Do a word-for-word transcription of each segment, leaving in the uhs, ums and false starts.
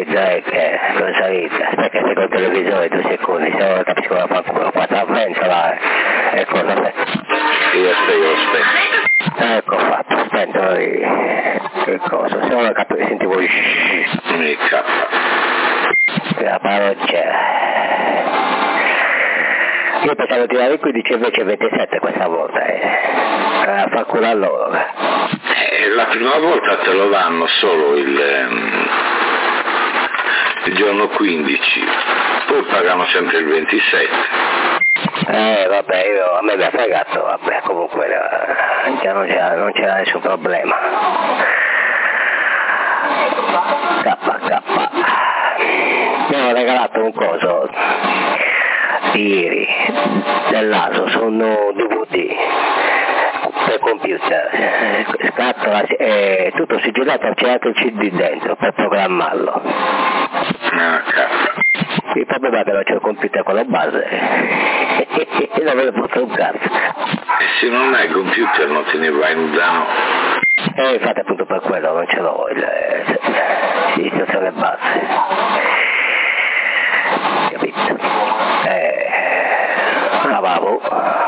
salvezza, eh, che cosa salvezza? Aspetta che sei col televisore due secondi, se non capisco la fa culo, qua tra pensola e cosa aspetta. Io aspetto, aspetta. Ecco fatto, aspetta, che cosa, se non capisco, sentivo Mi cappa. la parrocchia. Io pensavo di tirare quindici invece ventisette questa volta, eh. Eh, fa culo a loro. Eh, la prima volta te lo danno solo il, ehm, il giorno quindici, poi pagano sempre il ventisette. Eh vabbè, io, a me mi ha fregato, vabbè, comunque eh, già non c'era, non c'era nessun problema. K K. Mi hanno regalato un coso ieri dell'Aso, sono D V D per computer, scatola, eh, tutto sigillato, c'è anche il C D dentro per programmarlo. Ah, cazzo. Il problema è che non c'è il computer con la base e non me ne posso un cazzo. E se non hai il computer non te ne vai in danno. E infatti appunto per quello non ce l'ho, il istruzione base. Capito? Eh, ah, vabbè.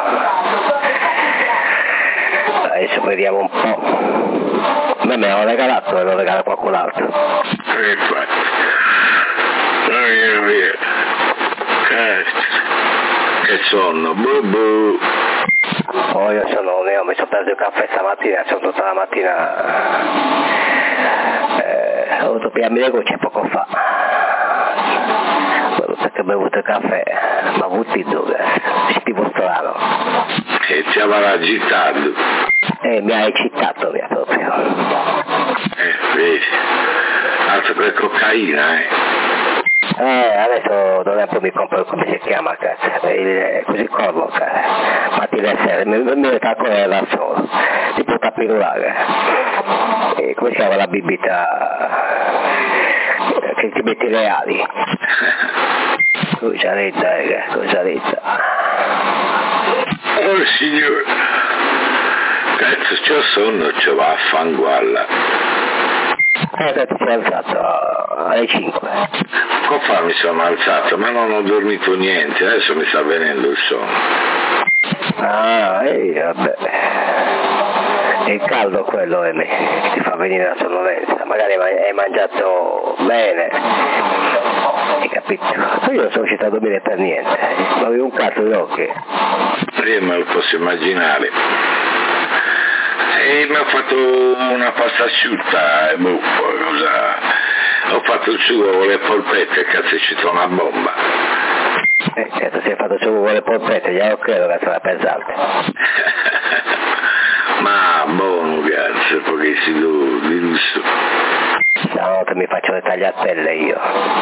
Adesso vediamo un po'. A me me l'hanno regalato e lo regala qualcun altro. E infatti. Via, via. Che sonno, bu bu. Oh, io sono, io mi sono preso il caffè stamattina, sono tutta la mattina, eh, ho avuto più le gocce poco fa, quello che ho bevuto il caffè, ma avuto dove, tipo strano. E ti aveva agitato. E mi ha eccitato, mi ha proprio. Eh, vedi, altro che cocaina, eh. Eh, adesso dopo un po' mi compro, come si chiama, cazzo, il, così corvo, cazzo, mattina e sera, mi, mi metto a correre da solo, tipo capillare, e come si chiama la bibita, che ti metti le ali, cucciaretta, eh, cucciaretta. Oh signore, cazzo c'ho sonno, c'ho va a fangualla. Eh, che ti sei alzato alle cinque. Come fa mi sono alzato, ma non ho dormito niente, adesso mi sta venendo il sonno. Ah, eh, vabbè. È il caldo quello eh, che ti fa venire la sonnolenza, magari hai mangiato bene, hai capito? Io non sono uscito a dormire per niente, non avevo un cazzo di occhi. Io me lo posso immaginare. E mi ha fatto una pasta asciutta, e boh, poi cosa... Ho fatto il sugo con le polpette, cazzo, ci c'è una bomba. Eh, certo, si è fatto il sugo con le polpette, già lo credo che sarà pesante. Ma buono, cazzo, pochissimo di lusso. Stanotte mi faccio le tagliatelle io.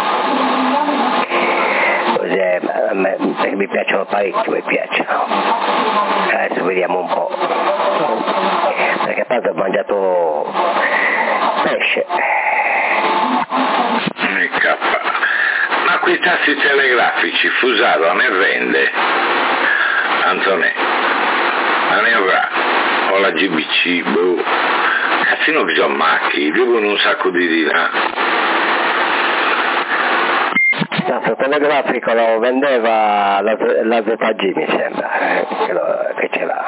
Così eh, a me, perché mi piacciono parecchio, mi piacciono. Adesso vediamo un po'. Perché a parte ho mangiato pesce. Mi cappa. Ma quei tassi telegrafici Fusaro ne vende? Antonè, ma ne avrà? O la G B C, boh. Cazzino che sono macchi, devono un sacco di dinari. Il telegrafico lo vendeva la, la Z G mi sembra, che, lo, che ce l'ha.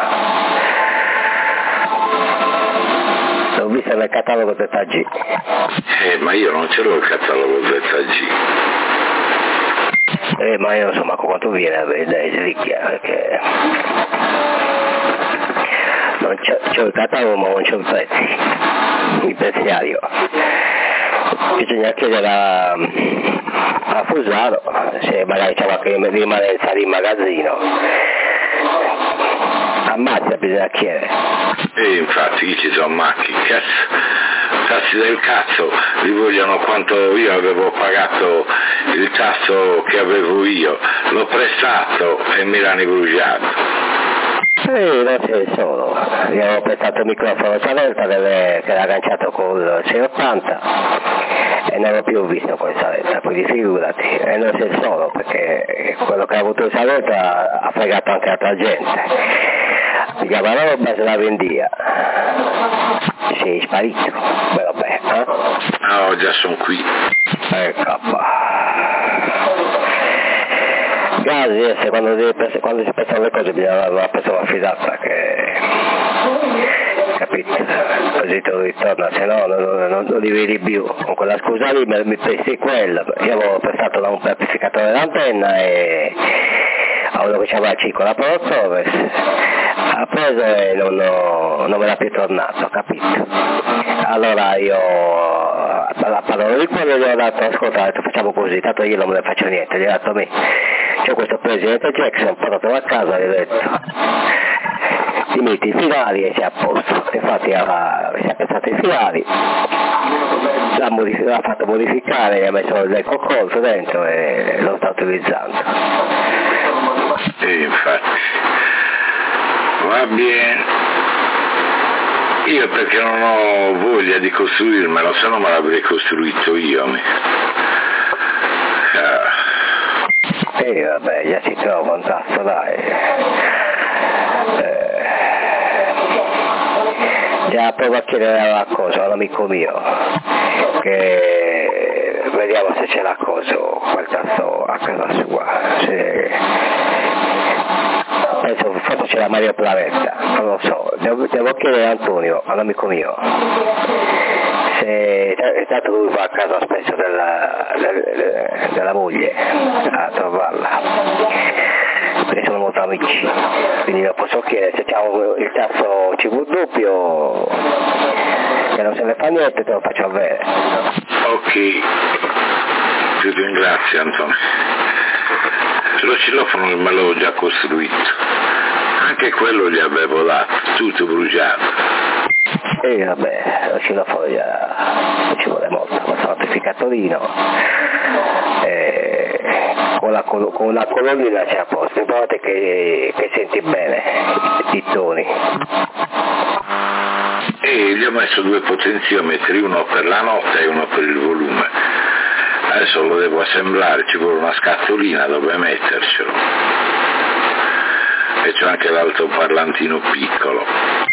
L'ho visto nel catalogo Z G. Eh, ma io non ce l'ho il catalogo Z G. Eh, ma io non so manco quanto viene a vedere slicchia, perché non c'ho, c'ho il catalogo ma non c'ho i prezzi, il prezziario. Bisogna chiedere a, a Fusaro se magari c'è qualche rimanenza di magazzino. Ammazza, bisogna chiedere. E infatti qui ci sono macchi, cazzo, tassi del cazzo, li vogliono quanto io avevo pagato il tasso che avevo io, l'ho prestato e mi l'hanno bruciato. Sì, non sei solo, gli avevo prestato il microfono Saletta che l'ha agganciato col sei ottanta e non l'ho più visto con Saletta, quindi figurati, e non sei solo perché quello che ha avuto il Saletta ha fregato anche altra gente, pigliava la roba e se la vendia, sei sparito, beh vabbè, eh? Ah, già sono qui. Eh, cappa. Gasi, se quando, si, quando si pensano le cose bisogna avere una persona affidata che, capito, così te lo ritorna, se no non, non, non li vedi più. Con quella scusa lì mi, mi presi quella, io avevo prestato da un amplificatore d'antenna e a uno che aveva cinque la Pro Torres, ha preso e non, non me l'ha più tornato, capito? Allora io alla parola di quello gli ho dato, ascolta, ho detto, facciamo così, tanto io non me ne faccio niente, gli ho detto a me, c'è questo presidente Jackson, portatelo a casa, gli ho detto, ti metti i finali e sei a posto. Infatti ha, si è pensato i finali, l'ha, modific- l'ha fatto modificare, gli ha messo il coccolzo dentro e lo sta utilizzando. Sì, infatti. Va bene. Io perché non ho voglia di costruirmelo, se no me l'avrei costruito io. Mi. Ah. E vabbè, già si trova un tasto, dai. Eh, già provo a chiedere la cosa all'amico mio, che vediamo se c'è la cosa, quel tasto a casa sua. Se... Penso, forse c'è la Mario Planeta, non lo so, devo, devo chiedere a Antonio, all'amico mio, se tanto lui va a casa spesso della, della, della moglie a trovarla, perché sono molto amici, quindi lo posso chiedere se c'è il tasto C V doppio, che non se ne fa niente, te lo faccio avere. Ok, ti ringrazio Antonio. Lo citofono me l'ho già costruito, anche quello gli avevo dato, tutto bruciato. E vabbè, lo citofono già ci vuole molto, questo amplificatorino, e con la, con la colonnina c'è a posto, l'importante è che, che senti bene i, i toni. E gli ho messo due potenziometri, uno per la notte e uno per il volume. Adesso lo devo assemblare, ci vuole una scatolina dove mettercelo. E c'è anche l'altoparlantino piccolo.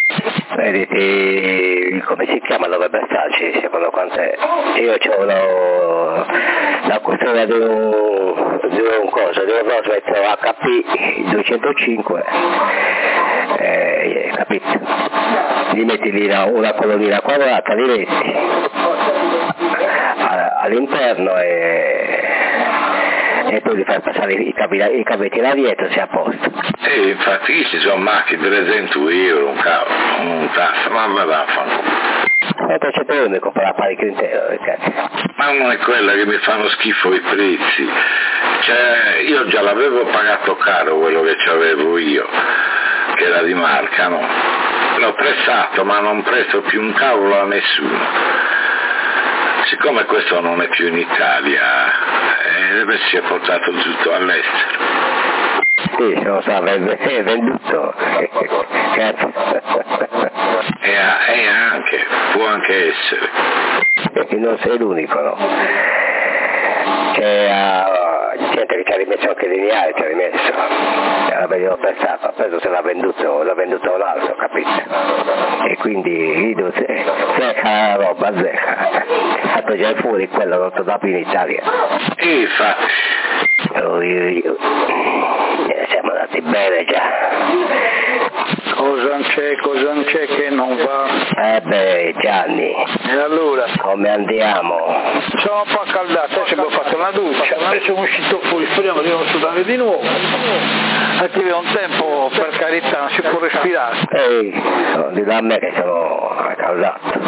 Vedete, come si chiama, dovrebbe starci, secondo quant'è? Io ho la, la custodia di un, di un coso, di un Rosmet H P duecentocinque, eh, capito? Gli metti lì una, una colonnina quadrata, li metti all'interno e, e poi gli fai passare i, cavi, i cavetti là dietro, sei a posto. E infatti ci sono macchine trecento euro, un cavolo, un tasto, ma va vaffanculo. E poi c'è per me comprare l'apparecchio intero, cazzo. Ma non è quella che mi fanno schifo i prezzi, cioè io già l'avevo pagato caro quello che c'avevo io, che era di marca, no? L'ho prestato ma non presto più un cavolo a nessuno. Siccome questo non è più in Italia, eh, si è portato tutto all'estero. Sì, non so, è venduto. Cazzo. E, e anche, può anche essere. Perché non sei l'unico, no? C'è uh, gente che ci ha rimesso anche lineare, ci ha rimesso. L'avevo prestato, ha preso se l'ha venduto, l'ha venduto un altro, capito? E quindi io se, zecca la roba, zecca. Fatto già fuori quello non tornato in Italia. E infatti. Io, io, io. Siamo andati bene già. Cosa c'è, cosa c'è che non va? Eh beh, Gianni. E allora? Come andiamo? Sono un po' accaldato, adesso abbiamo fatto una doccia, adesso siamo usciti fuori, speriamo di non sudare di nuovo. Arriva un tempo, per carità, non si può respirare. Ehi, non di là a me che sono accaldato.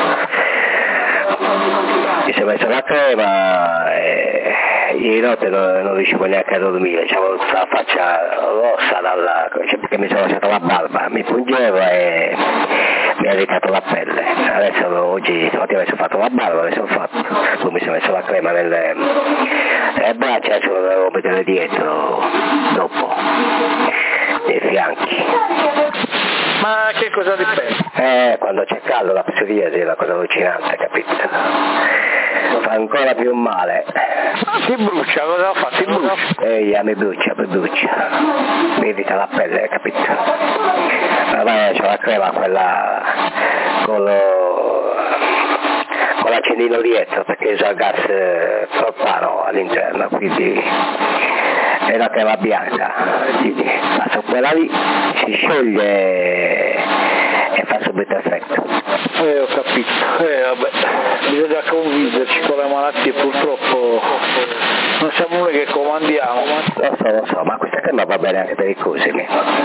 Mi sono messo la crema e ieri notte non, non riuscivo neanche a dormire, avevo tutta la faccia rossa dalla, perché mi sono lasciato la barba, mi pungevo e mi ha irritato la pelle. Adesso oggi stamattina mi sono fatto la barba, mi sono fatto, poi mi sono messo la crema nelle, nelle braccia, adesso lo devo mettere dietro dopo, nei fianchi. Ma che cosa dipende? Eh, quando c'è caldo la psoriasi è una cosa allucinante, capito? Fa ancora più male. Ah, ti brucia, cosa fa? Ti brucia? Ehi, mi brucia, mi brucia. Mi irrita la pelle, capito? Ormai c'ho la crema, quella con lo, con l'accendino dietro perché usa il gas eh, propano all'interno, quindi è la tela bianca, quindi passo quella lì, si scioglie e fa subito effetto. Eh, ho capito, eh vabbè, bisogna conviverci con le malattie, purtroppo non siamo noi che comandiamo. Lo so, lo so, ma questa crema va bene anche per i cusini.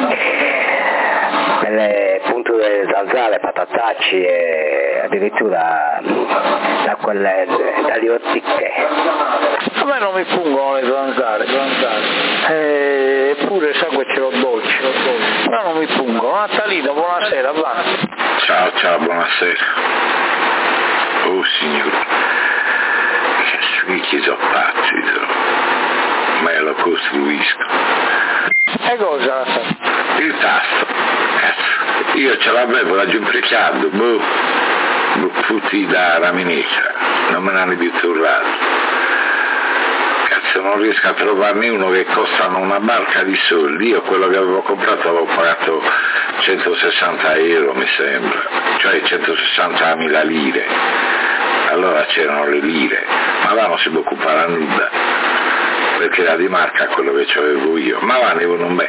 Per le punture zanzare, patatacci e addirittura da quelle dalle ortiche. A me non mi pungono le zanzare, zanzare. Eh, eppure il sangue ce l'ho dolce, però non mi pungono. Natalino, buonasera, va. Ciao, ciao, buonasera. Oh signore, che schicchi sono pazzi, me lo costruisco. E cosa? Il tasto, cazzo, io ce l'avevo laggiù imprecato, boh, boh, tutti da raminica, non me ne hanno più tornato. Cazzo, non riesco a trovarne uno che costano una barca di soldi. Io quello che avevo comprato avevo pagato centosessanta euro mi sembra, cioè centosessantamila lire, allora c'erano le lire, ma là non si può occupare nulla perché era di marca quello che c'avevo io, ma là ne un me.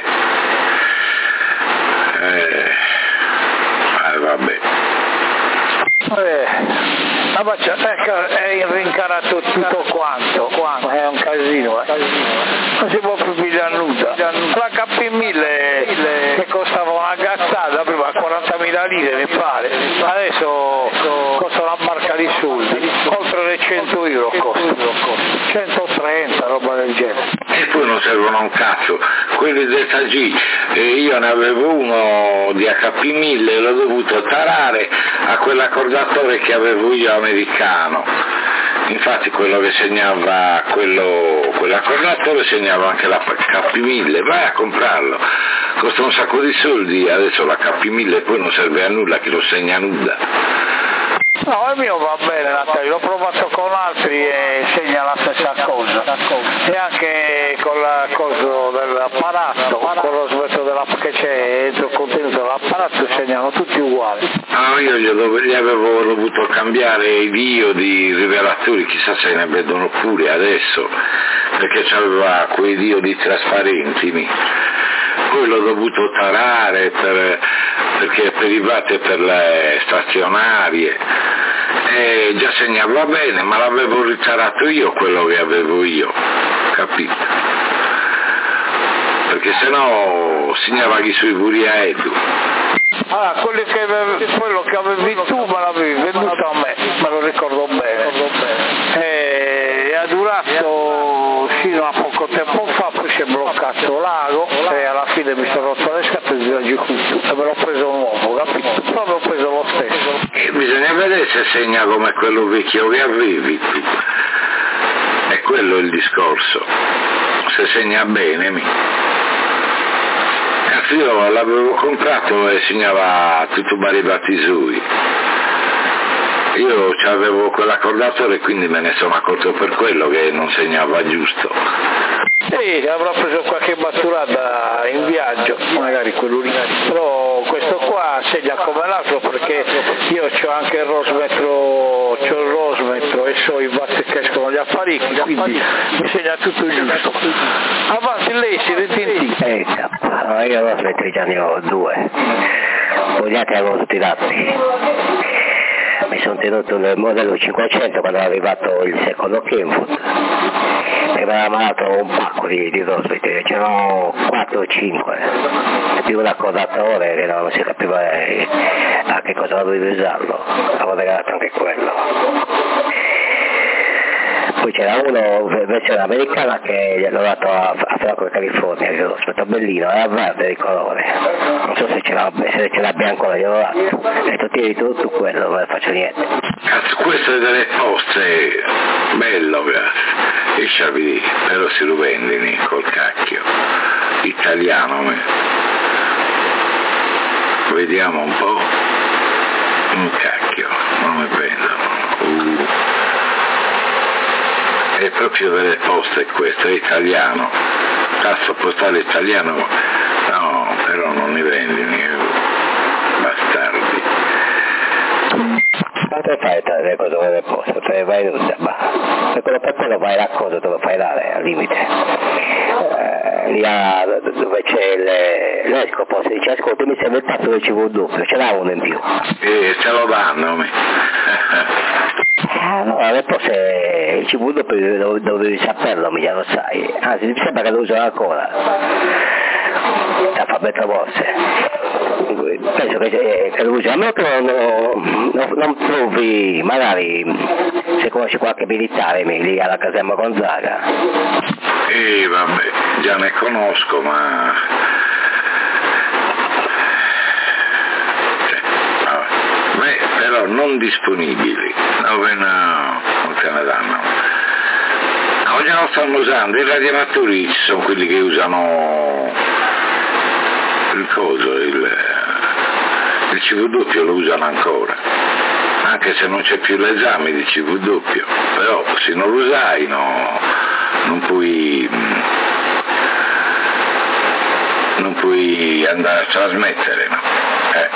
Eh, eh vabbè. Eh, ma è rincarato tutto quanto, quanto, è un casino, eh. Non si può più pigliare nulla. La K mille che costava una gazzata prima quarantamila lire mi pare, adesso costa una barca di soldi, oltre le cento euro costa, centotrenta, roba del genere. E poi non servono a un cazzo, quelli del T G, eh, io ne avevo uno di H P mille, l'ho dovuto tarare a quell'accordatore che avevo io americano. Infatti quello che segnava quello, quell'accordatore segnava anche la K mille, vai a comprarlo, costa un sacco di soldi, adesso la K mille poi non serve a nulla, chi lo segna nulla. No, il mio va bene Natalia, l'ho provato con altri e segna la stessa cosa, e anche con la cosa dell'apparato, con lo smetto della, che c'è dentro il contenuto dell'apparato segnano tutti uguali. No, io gli, dove, gli avevo dovuto cambiare i diodi rivelatori, chissà se ne vedono pure adesso, perché c'aveva quei diodi trasparenti, poi l'ho dovuto tarare per, perché per i watt per le stazionarie, e già segnava bene, ma l'avevo ritarato io quello che avevo io, capito? Perché sennò segnava chi sui puri a Edu. Allora, quello che, avevi, quello che avevi tu me l'avevi venduto a me, me lo ricordo bene, e ha durato fino a poco tempo fa, poi si è bloccato l'ago e alla fine mi sono rotto le scatole di oggi tutto e me l'ho preso nuovo, capito? Però l'ho preso lo stesso. E bisogna vedere se segna come quello vecchio che avevi tu, è quello il discorso, se segna bene mi. Cazzo, io l'avevo comprato e segnava tutto baribati sui. Io avevo quell'accordatore e quindi me ne sono accorto per quello che non segnava giusto. Sì, avrò preso qualche batturata in viaggio, magari quello lì, però questo qua segna come l'altro perché io ho anche il rosmetro, c'ho il rosmetro e so i watt che escono gli apparecchi, quindi mi segna tutto giusto. Avanti lei si rintinti. Eh, no, io ho rosmetri già ne ho due, poi gli altri avevo tutti dati. Mi sono tenuto nel modello cinquecento quando è arrivato il secondo Kenwood, mi aveva mandato un pacco di, di rosmetri, c'erano quattro o cinque, più un accordatore che non si capiva a che cosa dovevi usarlo, avevo regalato anche quello. Poi c'era uno versione americana che gli hanno dato a, a Franco California, che aspetta bellino, era verde di colore, non so se c'era, se c'era bianco gliel'ho dato, ho detto tieni tu, tu quello, non ne faccio niente. Cazzo, questo è delle poste, bello grazie, e sciavi, però si lo vendini col cacchio, italiano me. Vediamo un po', un cacchio, non mi vendono. Uh. È proprio delle poste questo, è italiano, tasso postale italiano, no, però non mi vendi, bastardi. Ma te fai le cose come posso, te vai nuda, ma per quello per quello vai la cosa te lo fai dare al limite. Eh, lì a, dove c'è l'escopo, si dice ascolta mi serve il tasto del C V doppio, ce l'ha uno in più. E ce lo danno me. Allora, le cose, il C V doppio dovevi saperlo, mica lo sai, anzi mi sembra che lo usano ancora, alfabeto Morse. Penso che, che lo usi, a me non, non, non provi, magari se conosci qualche militare lì alla caserma Gonzaga. E vabbè, già ne conosco, ma cioè, vabbè. Beh, però non disponibili, dove no, non te ne danno. Oggi non stanno usando, i radioamatori ci sono quelli che usano il coso, il il C V doppio lo usano ancora, anche se non c'è più l'esame di C V doppio, però se non lo usai no, non puoi non puoi andare a trasmettere, no? Eh.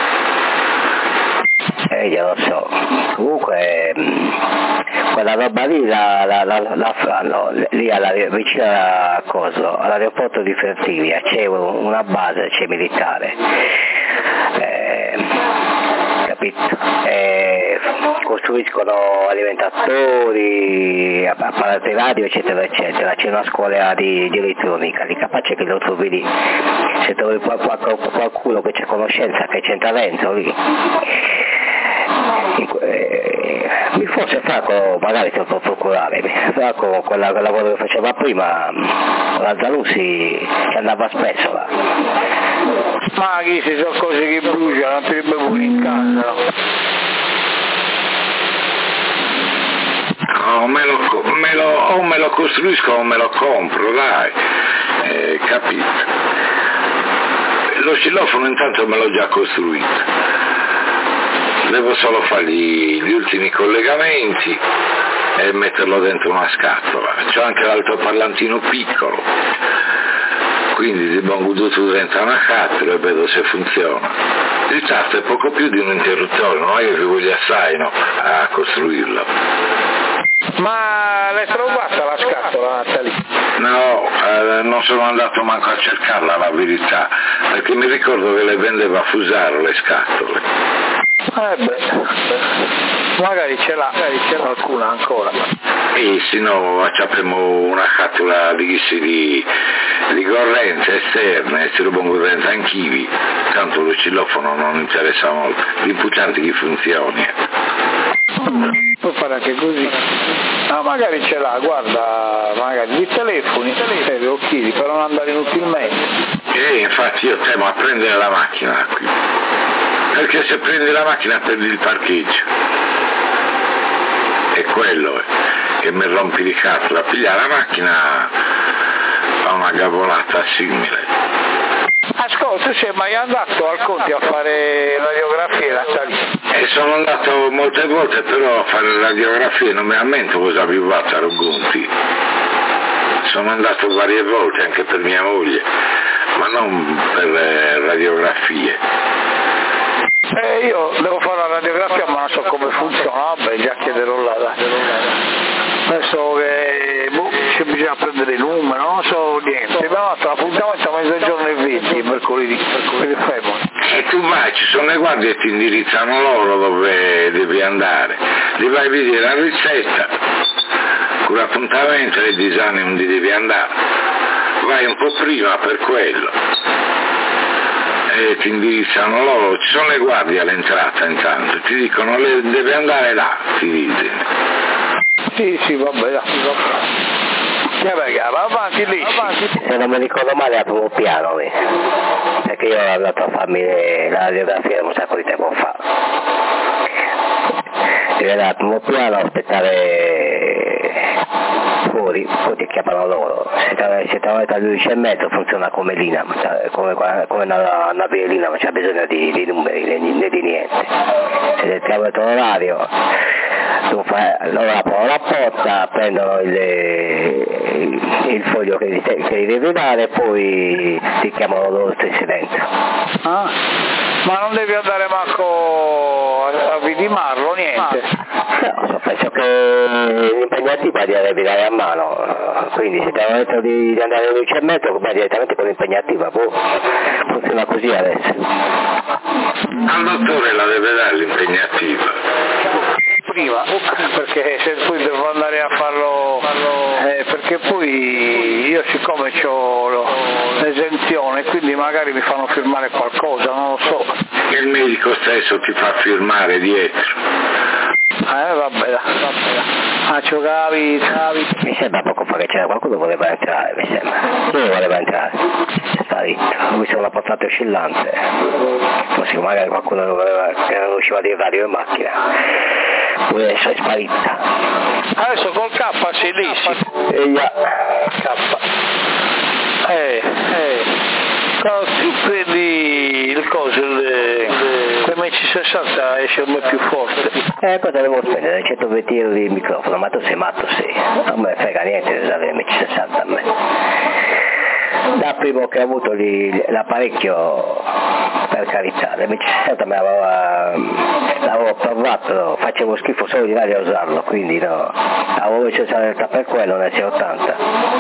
Eh, io lo so, comunque quella roba lì la, la, la, la fanno lì alla, vicino a Coso, all'aeroporto di Fertivia, c'è una base, c'è militare, eh, capito? Eh, costruiscono alimentatori, apparati radio eccetera eccetera, c'è una scuola di, di elettronica, di capace che lo trovi lì, se trovi qualcuno che c'è conoscenza, che c'è talento lì. Mi forse Franco magari te lo può procurare, Franco quel lavoro che faceva prima, la Zanussi ci andava spesso là. Ma chi si sono cose che bruciano, non te le pure in casa. No, me lo, me lo, o me lo costruisco o me lo compro, dai, eh, capito? Lo scilofono intanto me l'ho già costruito. Devo solo fare gli, gli ultimi collegamenti e metterlo dentro una scatola. C'ho anche l'altoparlantino piccolo, quindi di buon goduto dentro una scatola e vedo se funziona. Il tasto è poco più di un interruttore, non è che ci voglia assai no, a costruirlo. Ma l'hai trovata la scatola, Natalie? No, eh, non sono andato manco a cercarla, la verità, perché mi ricordo che le vendeva a Fusaro le scatole. Eh beh, magari ce l'ha, magari ce l'ha qualcuna ancora. E se no facciamo una scatola di, di, di corrente esterna e se lo pongo dentro anch'ivi, tanto lo cillofono non interessa molto, l'importante è che funzioni. Puoi fare anche così. No, magari ce l'ha, guarda, magari di telefoni, telefoni occhiali per non andare inutilmente. E infatti io temo a prendere la macchina qui. Perché se prendi la macchina perdi il parcheggio, è quello che mi rompi di cazzo, a pigliare la macchina fa una gavolata simile. Ascolta, tu sei mai andato al Conti a fare radiografie la salita? E sono andato molte volte, però a fare radiografie non mi ammento cosa più fatto a Rogonti. Sono andato varie volte anche per mia moglie, ma non per eh, radiografie. Eh, io devo fare la radiografia ma non so come funziona, vabbè già chiederò là, là. Adesso che boh, ci bisogna prendere il numero, non so niente, abbiamo fatto l'appuntamento a mezzogiorno e venti, mercoledì, mercoledì febbraio. E tu vai, ci sono le guardie e ti indirizzano loro dove devi andare, li vai a vedere la ricetta, con l'appuntamento e disani dove devi andare, vai un po' prima per quello. E ti indirizzano loro, ci sono le guardie all'entrata intanto, ti dicono le, deve andare là, ti dice. Sì, sì, vabbè, là, vabbè. Vabbè, va avanti lì. Avanti. Se non mi ricordo male a primo piano lì, perché io ero andato a farmi la radiografia un sacco di tempo fa. Io ero al primo piano a aspettare fuori, poi ti chiamano loro, se ti avete alle dodici e mezzo funziona come l'I N A M, come, come una, una l'I N A M, c'è bisogno di, di numeri né di niente. Se ti avete l'orario, tu fai, loro aprono la porta, prendono il, il, il foglio che gli, che gli devi dare e poi ti chiamano loro stessi dentro. Ah. Ma non devi andare manco a, a vidimarlo, niente? No, penso che l'impegnativa di arrivare a mano, quindi se ti hanno detto di, di andare in un metro, vai direttamente con l'impegnativa, boh, funziona così adesso. Al dottore la deve dare l'impegnativa. Prima, perché se poi devo andare a farlo, eh, perché poi io siccome ho l'esenzione, quindi magari mi fanno firmare qualcosa, non lo so. E il medico stesso ti fa firmare dietro. Eh vabbè, vabbè. Ah, giocavi, cavi. Mi sembra poco fa che c'era qualcuno che voleva entrare, mi sembra. Dove voleva entrare? Sta ritto. Lui c'è una portata oscillante. Forse magari qualcuno non voleva, che non riusciva a dire radio in macchina. Poi adesso è sparita. Adesso col K sei lì, sì. E già. K. Eh, eh. Quando tu prendi il coso, l'M C sessanta esce un po' più forte. Eh, cosa devo spendere? centoventi euro di microfono, ma tu sei matto, sì. Non me ne frega niente di usare l'M C sessanta a me. Da primo che ho avuto lì, l'apparecchio, per carità, l'M C sessanta me l'aveva, l'avevo provato, facevo schifo solo di là a usarlo, quindi no, avevo messo il per quello nel sei ottanta.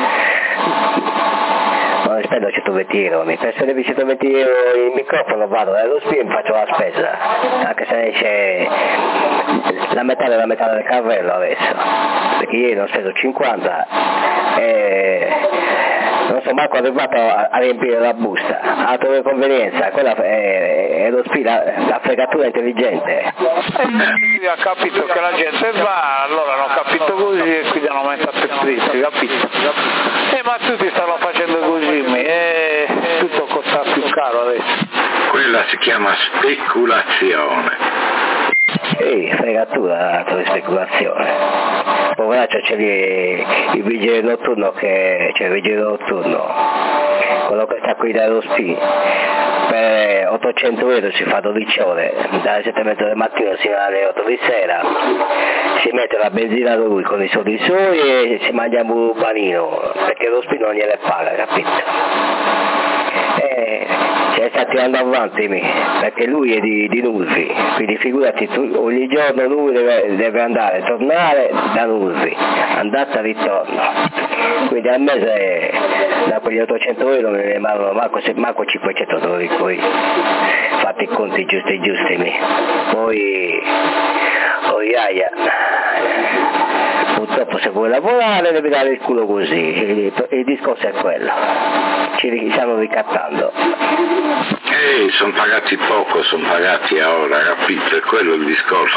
Non spendo centoventi euro, mi penso di centoventi euro il microfono, vado dallo spin e faccio la spesa, anche se esce la metà della metà del carrello adesso, perché ieri ho speso cinquanta e non sono manco arrivato a, a riempire la busta, a trovare convenienza, quella è, è lo spin, la, la fregatura intelligente. Eh, ha capito che la gente va, allora hanno capito così e quindi hanno aumentato il prezzo, capito? Eh, ma tutti stanno facendo così, e tutto costa più caro adesso. Quella si chiama speculazione. Sì, fregatura di speculazione. Poveraccio c'è lì il vigile notturno che c'è il vigile notturno, quello che sta qui dallo S P I, per ottocento euro si fa dodici ore, dalle sette e mezza del mattino fino alle otto di sera, si mette la benzina lui con i soldi suoi e si mangia un panino, perché lo S P I non gliele paga, capito? Eh, cioè sta tirando avanti me, perché lui è di, di Nulvi, quindi figurati tu, ogni giorno lui deve, deve andare, tornare da Nulvi, andata e ritorno, quindi al mese da quegli ottocento euro ne rimangono manco, manco cinquecento dollari qui, fatti i conti giusti giusti me. Poi oh iaia, purtroppo se vuoi lavorare devi dare il culo così, il, il discorso è quello, ci stanno ricattando. Ehi, sono pagati poco, sono pagati a ora, capito? È quello il discorso.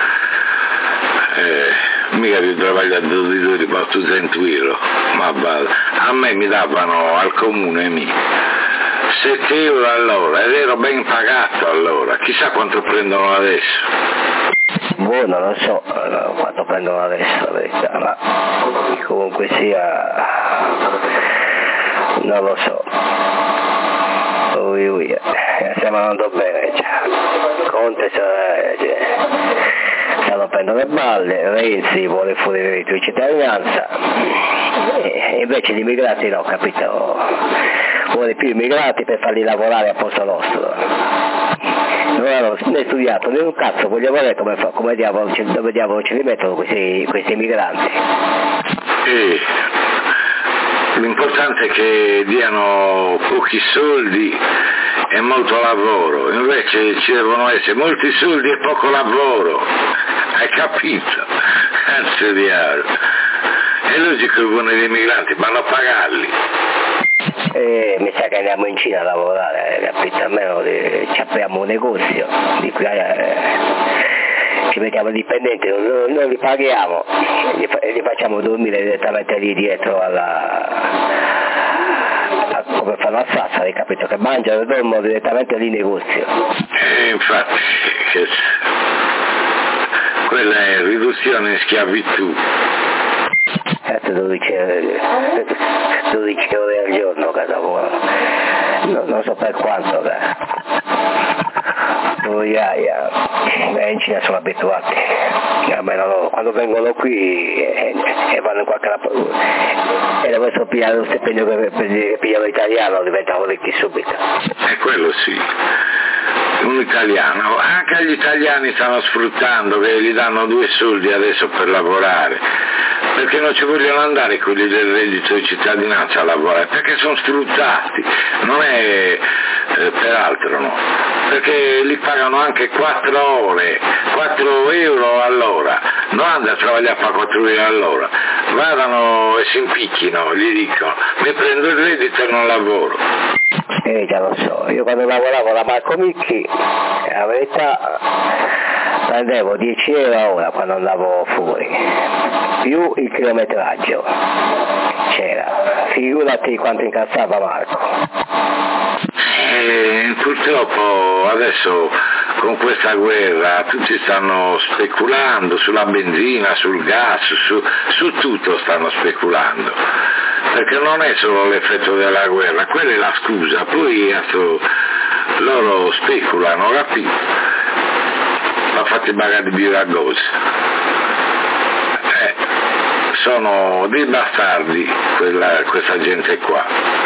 Eh, mica ti travaglio a dodici ore per ottocento euro, ma vado. A me mi davano al comune mi sette euro all'ora ed ero ben pagato allora, chissà quanto prendono adesso. Boh, non lo so quanto prendono adesso, la verità, ma comunque sia, non lo so. Ui, ui, stiamo andando bene, cioè. Conte cioè, stanno prendendo le balle, Renzi vuole fuori il reddito di cittadinanza, e invece gli immigrati no, capito? Vuole più immigrati per farli lavorare a posto nostro. Non hanno né studiato né un cazzo, voglio vedere come, fa, come diavolo, dove diavolo ce li mettono questi, questi immigranti. E l'importante è che diano pochi soldi e molto lavoro, invece ci devono essere molti soldi e poco lavoro, hai capito? Anzi diavolo, è logico che con gli immigranti vanno a pagarli. E mi sa che andiamo in Cina a lavorare, capito? Almeno ci apriamo un negozio, di cui eh, ci mettiamo dipendenti, non, non li paghiamo, li, li facciamo dormire direttamente lì dietro alla, a, come fanno a Sassari, capito? Che mangiano e dormono direttamente lì in negozio. E infatti, che, quella è riduzione in schiavitù. dodici ore al giorno che lavoro, no, non so per quanto, poi in Cina sono abituati, almeno loro quando vengono qui e, e vanno in qualche e dovessero pigliare lo stipendio che pigliano italiano diventano ricchi subito. E quello sì. un italiano, anche gli italiani stanno sfruttando, che gli danno due soldi adesso per lavorare, perché non ci vogliono andare quelli del reddito di cittadinanza a lavorare, perché sono sfruttati, non è eh, per altro no, perché li pagano anche quattro ore, quattro euro all'ora, non andano a lavorare a quattro euro all'ora, vadano e si impicchino, gli dicono, mi prendo il reddito e non lavoro. Eh già lo so, io quando lavoravo alla Marco Micchi, la verità, prendevo dieci euro a ora quando andavo fuori, più il chilometraggio c'era, figurati quanto incassava Marco. E purtroppo adesso con questa guerra tutti stanno speculando sulla benzina, sul gas, su, su tutto stanno speculando, perché non è solo l'effetto della guerra, quella è la scusa, poi adesso, loro speculano, capito? Ma fatti pagare di biragose. Eh, sono dei bastardi quella, questa gente qua.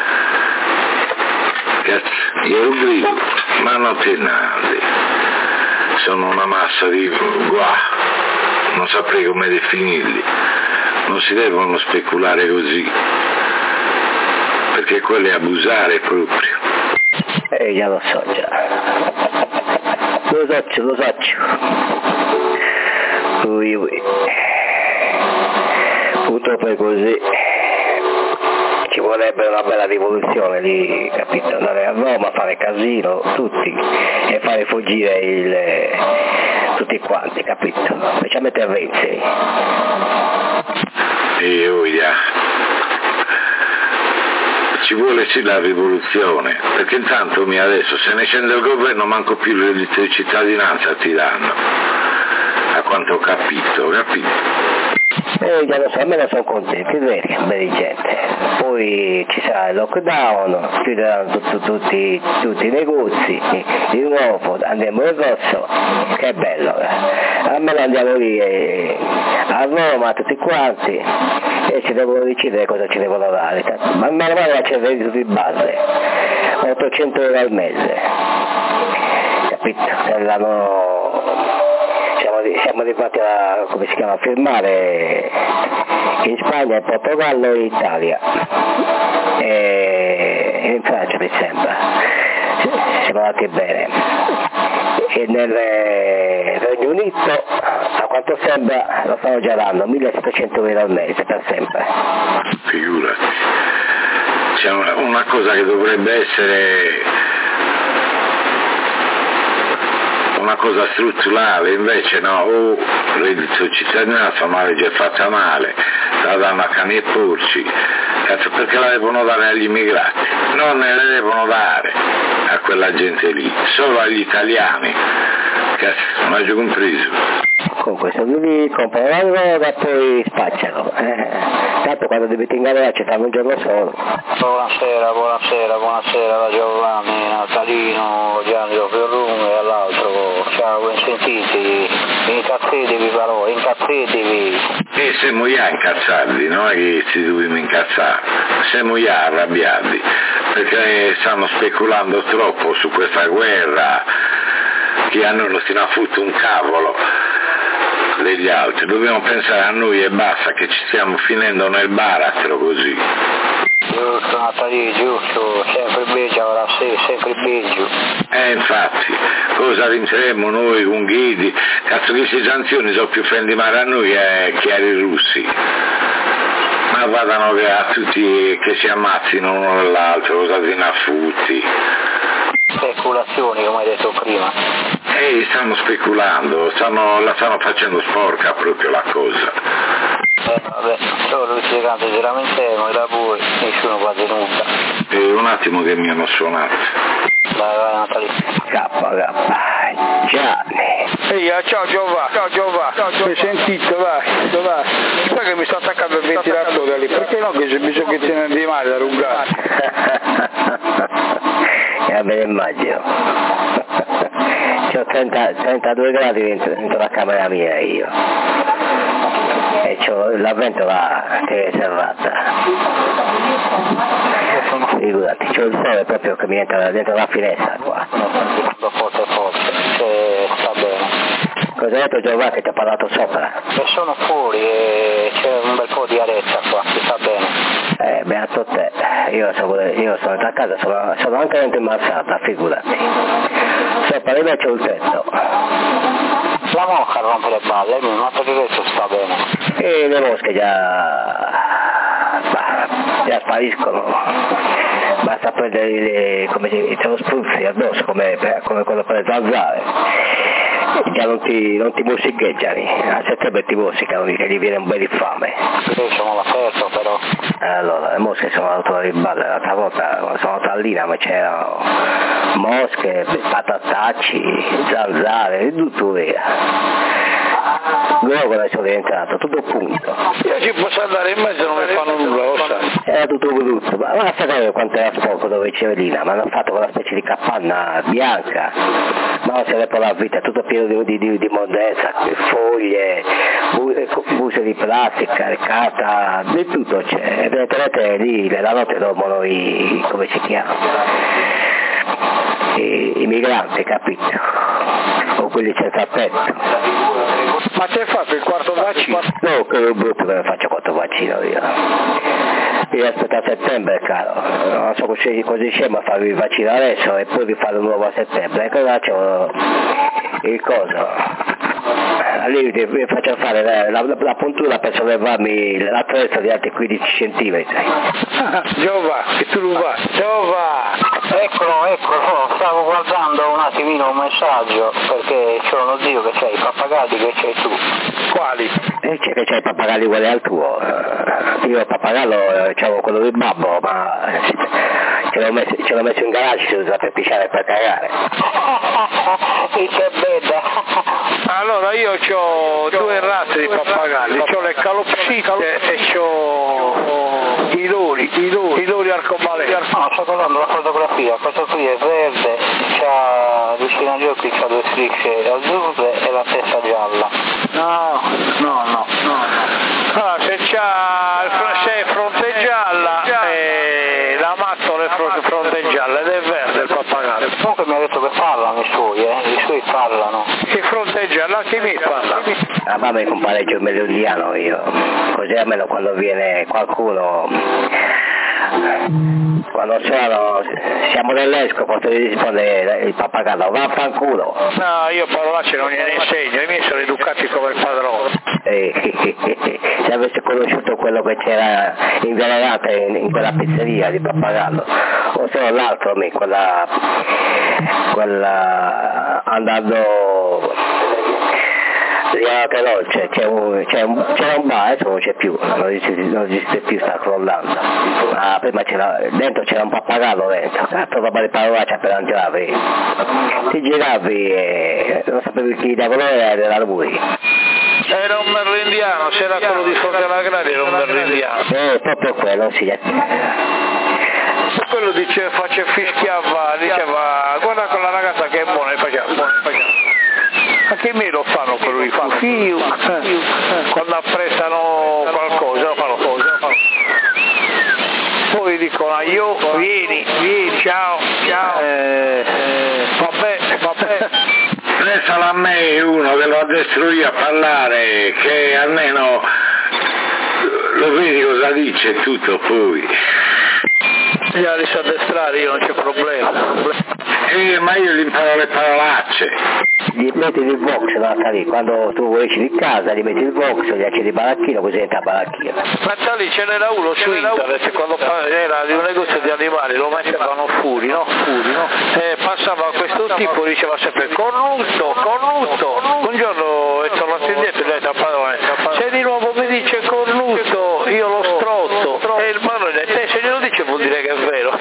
Io grido, ma non te nade, sono una massa di guà, non saprei come definirli, non si devono speculare così, perché quello è abusare proprio. Eh già lo so già, lo so, lo so, ui, ui. Purtroppo è così. Ci vorrebbe una bella rivoluzione lì, capito? Andare a Roma, fare casino, tutti, e fare fuggire il, tutti quanti, capito? Specialmente a Renzi. E oh, yeah. Ci vuole sì la rivoluzione, perché intanto mi adesso se ne scende il governo manco più il reddito di cittadinanza ti danno, a quanto ho capito, capito? Eh, già lo so, almeno sono contenti, veri, bella gente. Poi ci sarà il lockdown, chiuderanno tutto, tutti, tutti i negozi, di nuovo andiamo in rosso, che bello, eh. Almeno andiamo lì eh, a Roma tutti quanti e ci devono decidere cosa ci devono dare, ma meno male c'è il reddito di base, ottocento euro al mese, capito? L'hanno... Siamo arrivati a, come si chiama, a firmare in Spagna, in Portogallo e in Italia e in Francia mi sembra, siamo andati bene, e nel Regno Unito a quanto sembra lo stanno già dando millesettecento euro al mese per sempre. Figurati, c'è una cosa che dovrebbe essere una cosa strutturale, invece no, o il reddito di cittadinanza, una legge fatta male, la danno a cani e porci, cazzo, perché la devono dare agli immigrati? Non ne le devono dare a quella gente lì, solo agli italiani, cazzo, non hai compreso. Con questo lì comprano la droga e poi spacciano, eh. Tanto quando dovete ingannare ci fanno un giorno solo. Buonasera, buonasera, buonasera da Giovanni, Natalino, Gianni Ferrum e all'altro, ciao, ben sentiti, incazzatevi però, incazzatevi. E siamo già incazzati, non è che ci dobbiamo incazzare, siamo già arrabbiati, perché stanno speculando troppo su questa guerra, che a noi non si ne ha fottuto un cavolo degli altri, dobbiamo pensare a noi e basta, che ci stiamo finendo nel baratro così. Giusto Natalino, giusto, sempre peggio, ora sì, sempre peggio. Eh infatti, cosa vinceremo noi con Ghidi? Cazzo, queste sanzioni sono più fendi male a noi eh, che ai russi. Ma vadano a tutti che si ammazzino uno dall'altro, cosa se ne affutti. Speculazioni, come hai detto prima. Eh, stanno speculando, stanno, la stanno facendo sporca proprio la cosa. Eh, vabbè, solo lui si canta veramente, ma da voi nessuno fa tenuta. Eh, un attimo che mi hanno suonato. Vai, vai Natalino. Cappa, cappa, Gianni. Ehi, ciao Giova, ciao Giova, ciao Giova. Mi sentito, vai, vai. Sai che mi sto attaccando al ventilatore lì, perché no che c'è bisogno che te ne andi male da rungare? Eh, me ne immagino. C'ho trenta, trentadue gradi dentro, dentro la camera mia io. e c'ho l'avvento là che è serrata. Figurati, c'ho il sole proprio che mi entra dentro la finestra qua. Forte forte, se sta bene. Cosa hai detto Giovanni che ti ha parlato sopra? E sono fuori e c'è un bel po' di arezza qua, si sta bene. Eh, beato te, io sono, io sono a casa, sono, sono anche dentro in mansarda, figurati. Sopra di me c'è un tetto. La mosca rompe le balle, ma per il resto sta bene. E le mosche già, bah, già spariscono. Basta prendere le, come si dice, lo spruzzi addosso come, come quello per le zanzare. Già non ti, non ti musicheggiano, a settembre ti musicano che gli viene un bel infame. Sì, sono all'aperto però. Allora, le mosche sono andate a riballe, l'altra volta sono andato a Lina ma c'erano mosche, patatacci, zanzare, tutto via. Gogola sono rientrato, tutto punto. Io ci posso andare in mezzo e non mi fanno nulla, lo sai. Era tutto brutto, ma non sapere quanto era sporco dove c'era Lina, ma hanno fatto quella specie di capanna bianca, ma non se ne può la vita, tutto pieno di, di, di mondezza, foglie, buste di plastica, carta, di tutto c'è. Evidentemente lì la notte dormono i, come si chiama? I, i migranti, capito? O quelli senza tetto. Ma ti hai fatto il quarto vaccino? No, quello brutto che mi faccio quattro vaccino io. Io aspetto a settembre, caro. Non so così, così scemo a farvi il vaccino adesso e poi vi fare un nuovo a settembre. E cosa c'ho il coso? Lì vi faccio fare la, la, la puntura per sollevarmi l'attrezzo di altri quindici centimetri. Giova, che tu lo vai. Giova! Eccolo, eccolo, stavo guardando un attimino un messaggio perché c'è uno zio che c'hai i pappagalli che c'hai tu. Quali? E c'è che c'hai i pappagalli uguali al tuo. Io il pappagallo c'avevo quello del babbo, ma ce l'ho messo, ce l'ho messo in garage, si usa per pisciare e per cagare. E c'è bella. Allora io ho due razze di pappagalli, ho le calopsite e ho i lori, i lori, i lori arcobaleno. No, sto guardando la fotografia, questo qui è verde, c'ha vicino agli occhi c'ha due strisce azzurre e la testa gialla. No, no, no, no. Allora, se c'ha il se è fronte gialla e la mattola è fronte gialla ed è verde il pappagallo. Comunque mi ha detto che parlano i suoi, eh, i suoi parlano. Che fronte gialla, anche mi parla. Ah, vabbè, con pareggio melodiano io, così almeno quando viene qualcuno, quando suono, siamo nell'esco, posso rispondere il pappagallo, vaffanculo. No, io parolacce non gliene insegno, i miei sono educati come il padrone. Eh, se avessi conosciuto quello che c'era in Venerata in, in quella pizzeria di pappagallo, o se no l'altro, quella, quella andando che no, c'è, c'è, un, c'è, un, c'è un bar, adesso non c'è più, non esiste, non esiste più, sta crollando. Ma prima c'era, dentro c'era un pappagallo dentro, cazzo roba di parolaccia per entrare. Ti giravi e non sapevi chi diavolo era, era lui. Era un merlindiano, c'era quello di fronte alla grande, era un merlindiano. Eh, proprio quello, sì. Quello dice, face fischiava, diceva, guarda quella ragazza che è buona, e faceva, buona, e faceva. Anche me lo fanno quello di fanno fiu, eh, quando apprezzano qualcosa, fanno cosa, fanno. Poi dicono io, vieni, vieni, ciao, ciao, eh, eh, vabbè, vabbè. Prestalo a me uno che lo addestro io a parlare, che almeno lo vedi cosa dice e tutto poi. Io la riesco a addestrare, io non c'è problema. Eh, ma io gli imparo le parolacce. Gli metti il box là, lì, quando tu esci di casa gli metti il box, gli accendi il baracchino, così entra il baracchino. Ma lì ce n'era uno su internet, quando era di un negozio di animali, lo mettevano fuori, no? Fuori, no? E passava questo tipo, diceva sempre cornuto, cornuto. Un giorno è tornato indietro e gli ha detto al padrone, se di nuovo mi dice cornuto, io lo strozzo. E il padrone ha detto, se glielo dice vuol dire che è vero.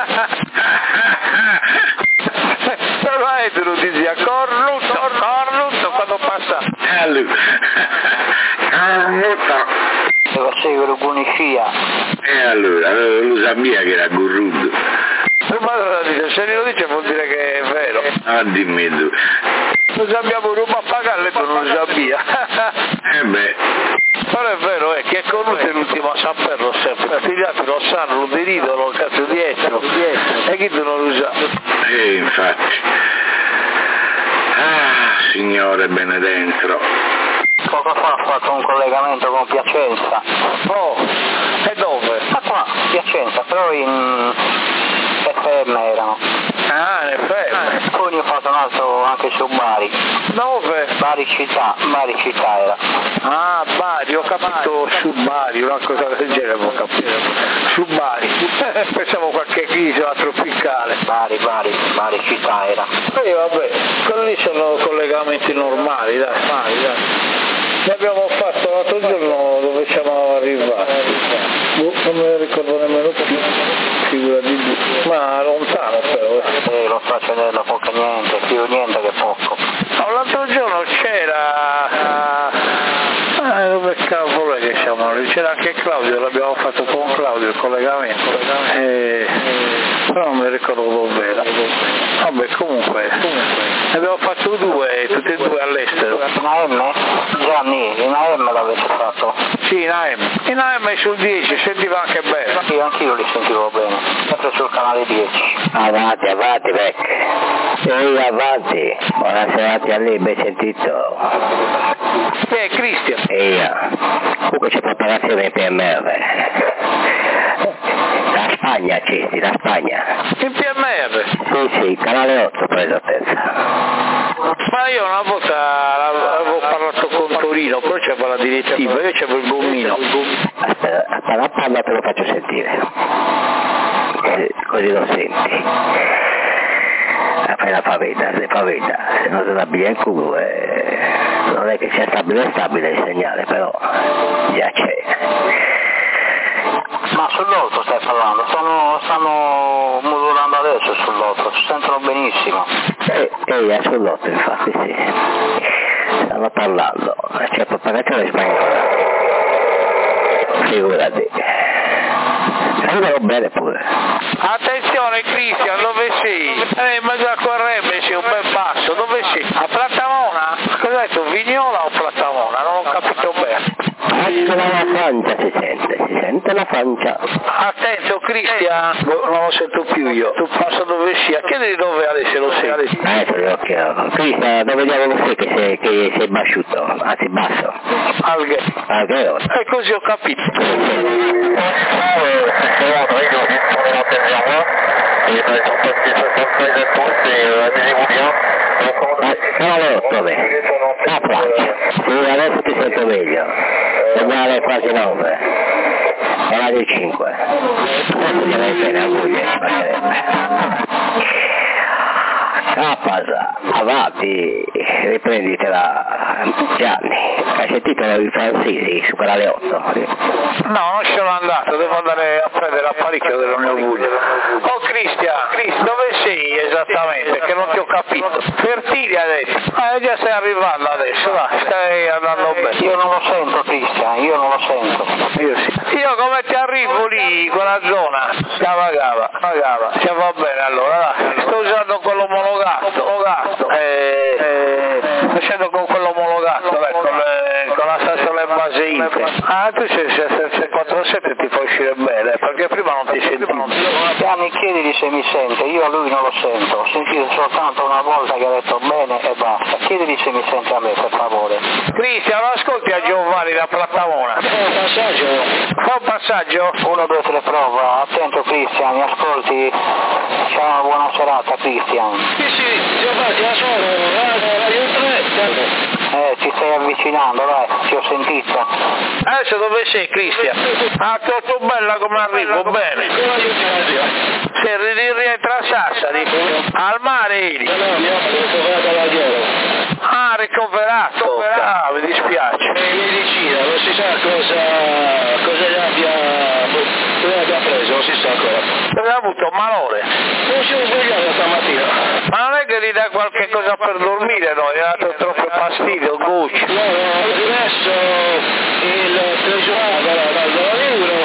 Però è tu lo dizia cornuto, cornuto quando passa. Allora, cornuto. Deve seguire alcuni scia. E allora, lo sapeva che era corrutto. Il padrone dice, se glielo dice vuol dire che è vero. Ah, dimmi tu. Noi abbiamo un pappagallo e tu non lo sapevi. Eh beh. Non è vero, è che è con lui è l'ultimo a saperlo sempre, tutti gli altri lo sanno, lo deridono, lo cazzo dietro, e chi tu non lo sa? E infatti. Ah, Signore benedentro. Poco fa ho fatto un collegamento con Piacenza. Oh, e dove? Ma qua, Piacenza, però in F M erano. Ah, in effetti. Poi ne ho fatto un altro anche su Bari. Dove? Bari città, Bari città era. Ah, Bari, ho capito su Bari, una cosa del genere ho capito. Su Bari. Pensavo qualche isola tropicale. Bari, Bari, Bari città era. E vabbè, quelli sono collegamenti normali, dai, dai, dai. Ne abbiamo fatto l'altro giorno dove siamo arrivati. Oh, non me ne ricordo nemmeno più. Figura di Dio. Ma lontano però. Eh, lo sto accendendo poco niente, più niente che poco. No, l'altro giorno c'era... Ah, dove cavolo è che siamo lì? C'era anche Claudio, l'abbiamo fatto con Claudio il collegamento. E... però non mi ricordo dove era. Vabbè, comunque, comunque. Ne abbiamo fatto due, tutti e due all'estero. In A M? Gianni, in A M l'avete fatto? Sì, in A M. In A M sul dieci, sentiva anche bene. Io anch'io li sentivo bene, sempre sul canale dieci. Avanti, avanti, Beck. Ehi, avanti. Buonasera a lei, ben sentito. Chi è Cristian? Ehi, comunque c'è preparazione in P M R. La Spagna, Cesti, la Spagna. In P M R? Sì, sì, canale otto per esattezza. Ma io una volta avevo parlato con Torino, poi c'era la direttiva, io c'avevo il gommino. Aspetta, aspetta, la palla te lo faccio sentire. Così, così lo senti. Fai la favetta, se favetta, se non si stabile il culo, eh, non è che sia stabile stabile il segnale, però già c'è. Ma sull'otto stai parlando? Stanno, stanno modulando adesso sull'otto, ci sentono benissimo. E, e è sull'otto infatti, sì. Stanno parlando, c'è propagazione spagnola. Figurati. Arrivano bene pure. Attenzione Cristian, dove sei? Eh, in mezzo a Correbe c'è un bel passo, dove sei? A Plattamona? Cosa hai detto, Vignola o Plattamona? Non ho capito bene. Anche la Francia si sente, si sente la Francia. Attento Cristian, non lo sento più io. Tu passa dove sia, chiedi dove adesso lo sei. Adesso è occhio. Cristian, dove diavolo sei che sei, che sei basciuto, anzi basso? Alghe. Alghero. E così ho capito. Canale otto, beh. La Francia. Sì, adesso ti sento meglio. Segnale quasi nove. Radio cinque. Adesso ti vai bene a moglie, ci passerebbe. Capasa, avanti, riprenditela Gianni. Hai sentito i francesi su canale otto? No, non sono andato, devo andare a prendere l'apparecchio che non ne ho avuto. Oh Cristian, Cristian, dove sei esattamente? Che non ti ho capito. Fertili adesso. Eh, già stai arrivando adesso, va, stai andando bene. Io non lo sento Cristian, io non lo sento. Io sì. Io come ti arrivo lì, in quella zona? Gava gava, gava. Cioè va bene allora, va. Sto usando quello omologato, omologato. Eh, eh, facendo con quello omologato, beh, con, le, con la stazione baseite. Ah, tu sei se quattro sette ti fa uscire bene, perché prima non ti sentivo. Gianni, chiedili se mi sente, io a lui non lo sento. Ho sentito soltanto una volta che ha detto bene e basta. Chiedili se mi sente a me, per favore. Cristian, ascolti a Giovanni da Plattamona. Fa un passaggio. Fa un passaggio? Uno, due, tre, prova. Attento Cristian, mi ascolti? Ciao, una buona serata Cristian. Sì, sì, Giovanni, la sono, radio tre. Eh, ti stai avvicinando, dai, ti ho sentito. Adesso dove sei, Cristian? Ah, tutto bella come arrivo, bene. Se rientra a Sassari, al mare eri. Ah, ricoverato. Ah, mi dispiace. In medicina, non si sa cosa, cosa gli abbia, cosa abbia preso, non si sa ancora. Dove ha avuto un malore? Non si è svegliato stamattina. Ma non è che gli dà qualche cosa per dormire, no? Gli ha dato troppe pastiglie, gocci. No, no, ho dimesso il pregiurato dal lavoro,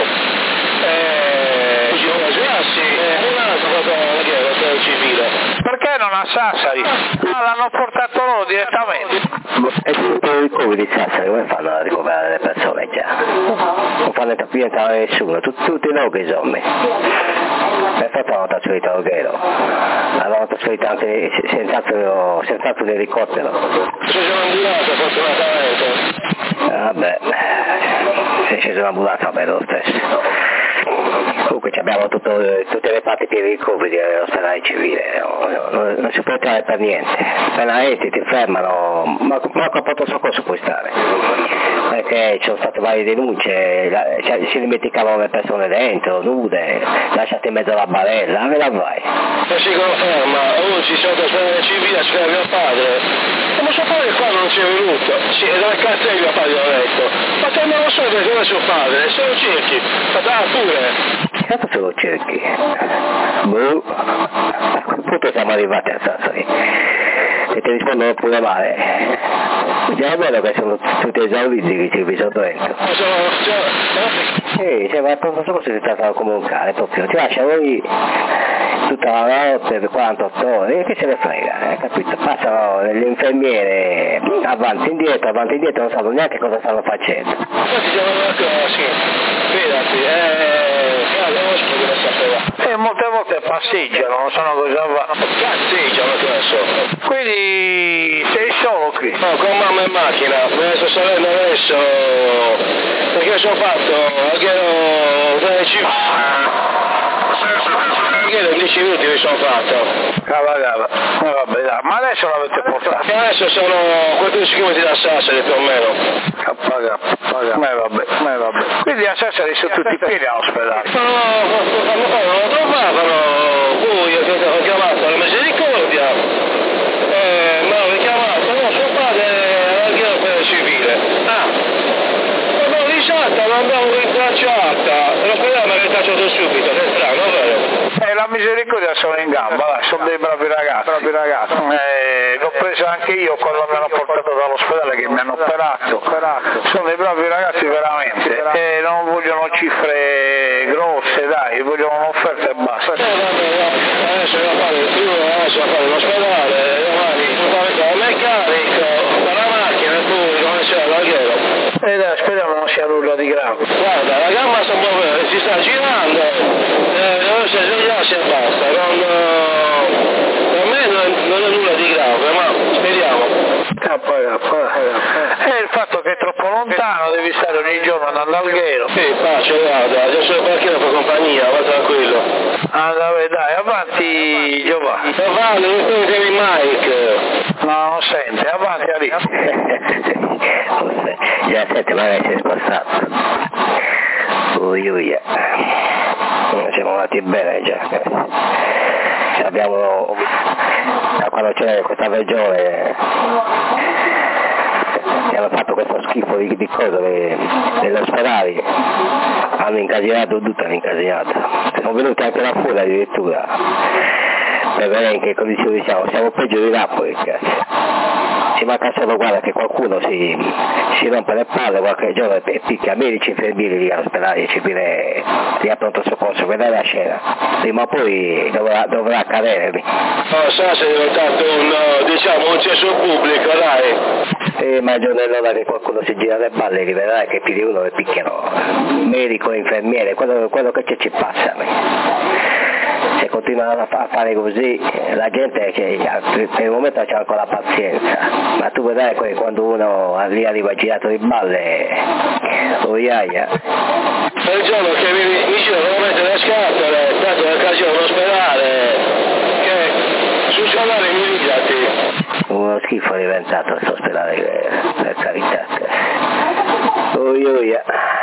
eh, ci ho quasi assi, un altro fatto la chiesa, civile. Perché non ha a Sassari. Ah, l'hanno portato loro direttamente. E tutto il Covid di Sassari, come fanno a ricoverare le persone già? Non fanno più entrare nessuno, Tut- tutti noi che insomma. Per forza hanno trasferito l'Alghero, l'hanno trasferito anche senz'altro, senz'altro l'elicottero. C'è un'ambulanza fortunatamente. Vabbè, se c'è un'ambulanza vabbè lo stesso. Comunque abbiamo tutto, tutte le parti per il Covid dell'ospedale civile, no, non, non si può entrare per niente, appena entri ti fermano, ma manco a pronto soccorso puoi stare, perché ci sono state varie denunce, la, cioè, si dimenticavano le persone dentro, nude, lasciate in mezzo alla barella, dove la vai? Non si conferma, oggi sono all'ospedale civile a spiegare mio padre, ma suo padre qua non ci è venuto, sì, è dalla cazzo di mio padre l'ho detto, ma te non lo so perché non è suo padre, se lo cerchi, ma dai pure. Certo se lo cerchi. Boh. A quel punto siamo arrivati a Sassari. E ti rispondono pure male. Già è bello che sono tutti esauriti che ci vi sono dentro. Sì, cioè, ma non so se si tratta come un cane proprio. Ti lasciano lì tutta la notte per quarantotto ore, e che se ne frega, eh, capito? Passano le infermiere avanti e indietro, avanti e indietro, non sanno neanche cosa stanno facendo. Infatti siamo una cosa, sì, fidati, eh, non so che lo sapeva. E molte volte passeggiano, non sanno cosa va. Passeggiano adesso. Quindi sei solo qui? No, con mamma in macchina, mi sto salendo adesso, perché sono fatto, anche ero dodici dieci minuti mi sono fatto. Cava, cava. Eh, vabbè, dai. Ma adesso l'avete portato? E adesso sono quattordici chilometri da Sassari più o meno. Paga, paga. Ma vabbè, ma vabbè. Quindi a Sassari sono tutti pieni all'ospedale? No, no, non lo trovavano, buio, che ho chiamato alla misericordia, eh, ma ho richiamato, no, suo padre era anche l'ospedale civile. Ah, l'abbiamo risata, l'abbiamo rintracciata, l'ospedale mi ha rintracciato subito, che è strano, vero? Eh, la misericordia sono in gamba, dai, sono dei bravi ragazzi, bravi ragazzi. Eh, l'ho presa anche io quando mi hanno portato dall'ospedale che mi hanno operato, sono dei bravi ragazzi veramente, e non vogliono cifre grosse, dai, vogliono un'offerta e basta. Eh, vabbè, adesso devo fare il primo, adesso devo fare l'ospedale, domani il meccanico, con la macchina e poi come c'è l'alghero. E dai, speriamo non sia nulla di grave. Guarda, la gamba sta un po' bene, si sta girando, eh, non si svegliarsi e basta, non, per me non, non è nulla di grave, ma speriamo. E il fatto che è troppo lontano, devi stare ogni giorno andando al Alghero. Sì, pace, guarda, adesso il parchino fa compagnia, va tranquillo. Ah, dai, dai, avanti Giovanni. Giovanni, non senti il mic. No, non sente, avanti lì. Già sette, ma lei si è spostato. Ui ui. Siamo andati bene già. Abbiamo, da quando c'è questa regione, che hanno fatto questo schifo di, di cose degli ospedali, hanno incasinato tutto, hanno incasinato. Sono venuti anche da fuori addirittura, per vedere in che condizioni siamo, siamo peggio di Napoli, cazzo. Ci manca solo, guarda, che qualcuno si, si rompe le palle qualche giorno e picchia medici, infermieri lì all'ospedale civile, lì a pronto soccorso, vedere la scena. Prima o poi dovrà, dovrà accadere lì. No, sa se è diventato un, diciamo, un cesso pubblico, dai. E ma giorno è l'ora che qualcuno si gira le balle e rivedrai che più di uno le picchiano. Medico, infermiere, quello, quello che c'è ci passa. Se continuano a fare così, la gente che per il momento c'è ancora pazienza, ma tu vedrai che quando uno arriva girato di balle, oh iaia. Il giorno che mi, mi giro veramente le scatole, tanto l'occasione dell'ospedale, che sul giornale mi ridati. Uno schifo è diventato questo ospedale, per carità. Oh iaia.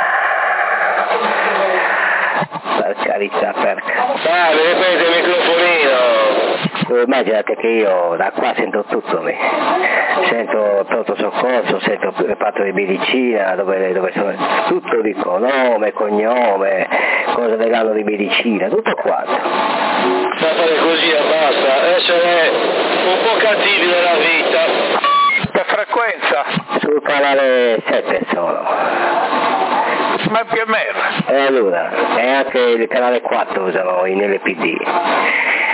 Per carità, perché. Dai, ripete il microfonino. Tu immaginate che io da qua sento tutto, mi. Sento pronto soccorso, sento il reparto di medicina, dove, dove sono, tutto dico, nome, cognome, cosa legano di medicina, tutto quanto. Da fare così e basta, essere un po' cattivi nella vita. Per frequenza? Sul canale sette sono. Ma è P M R? E allora, e anche il canale quattro usano in L P D.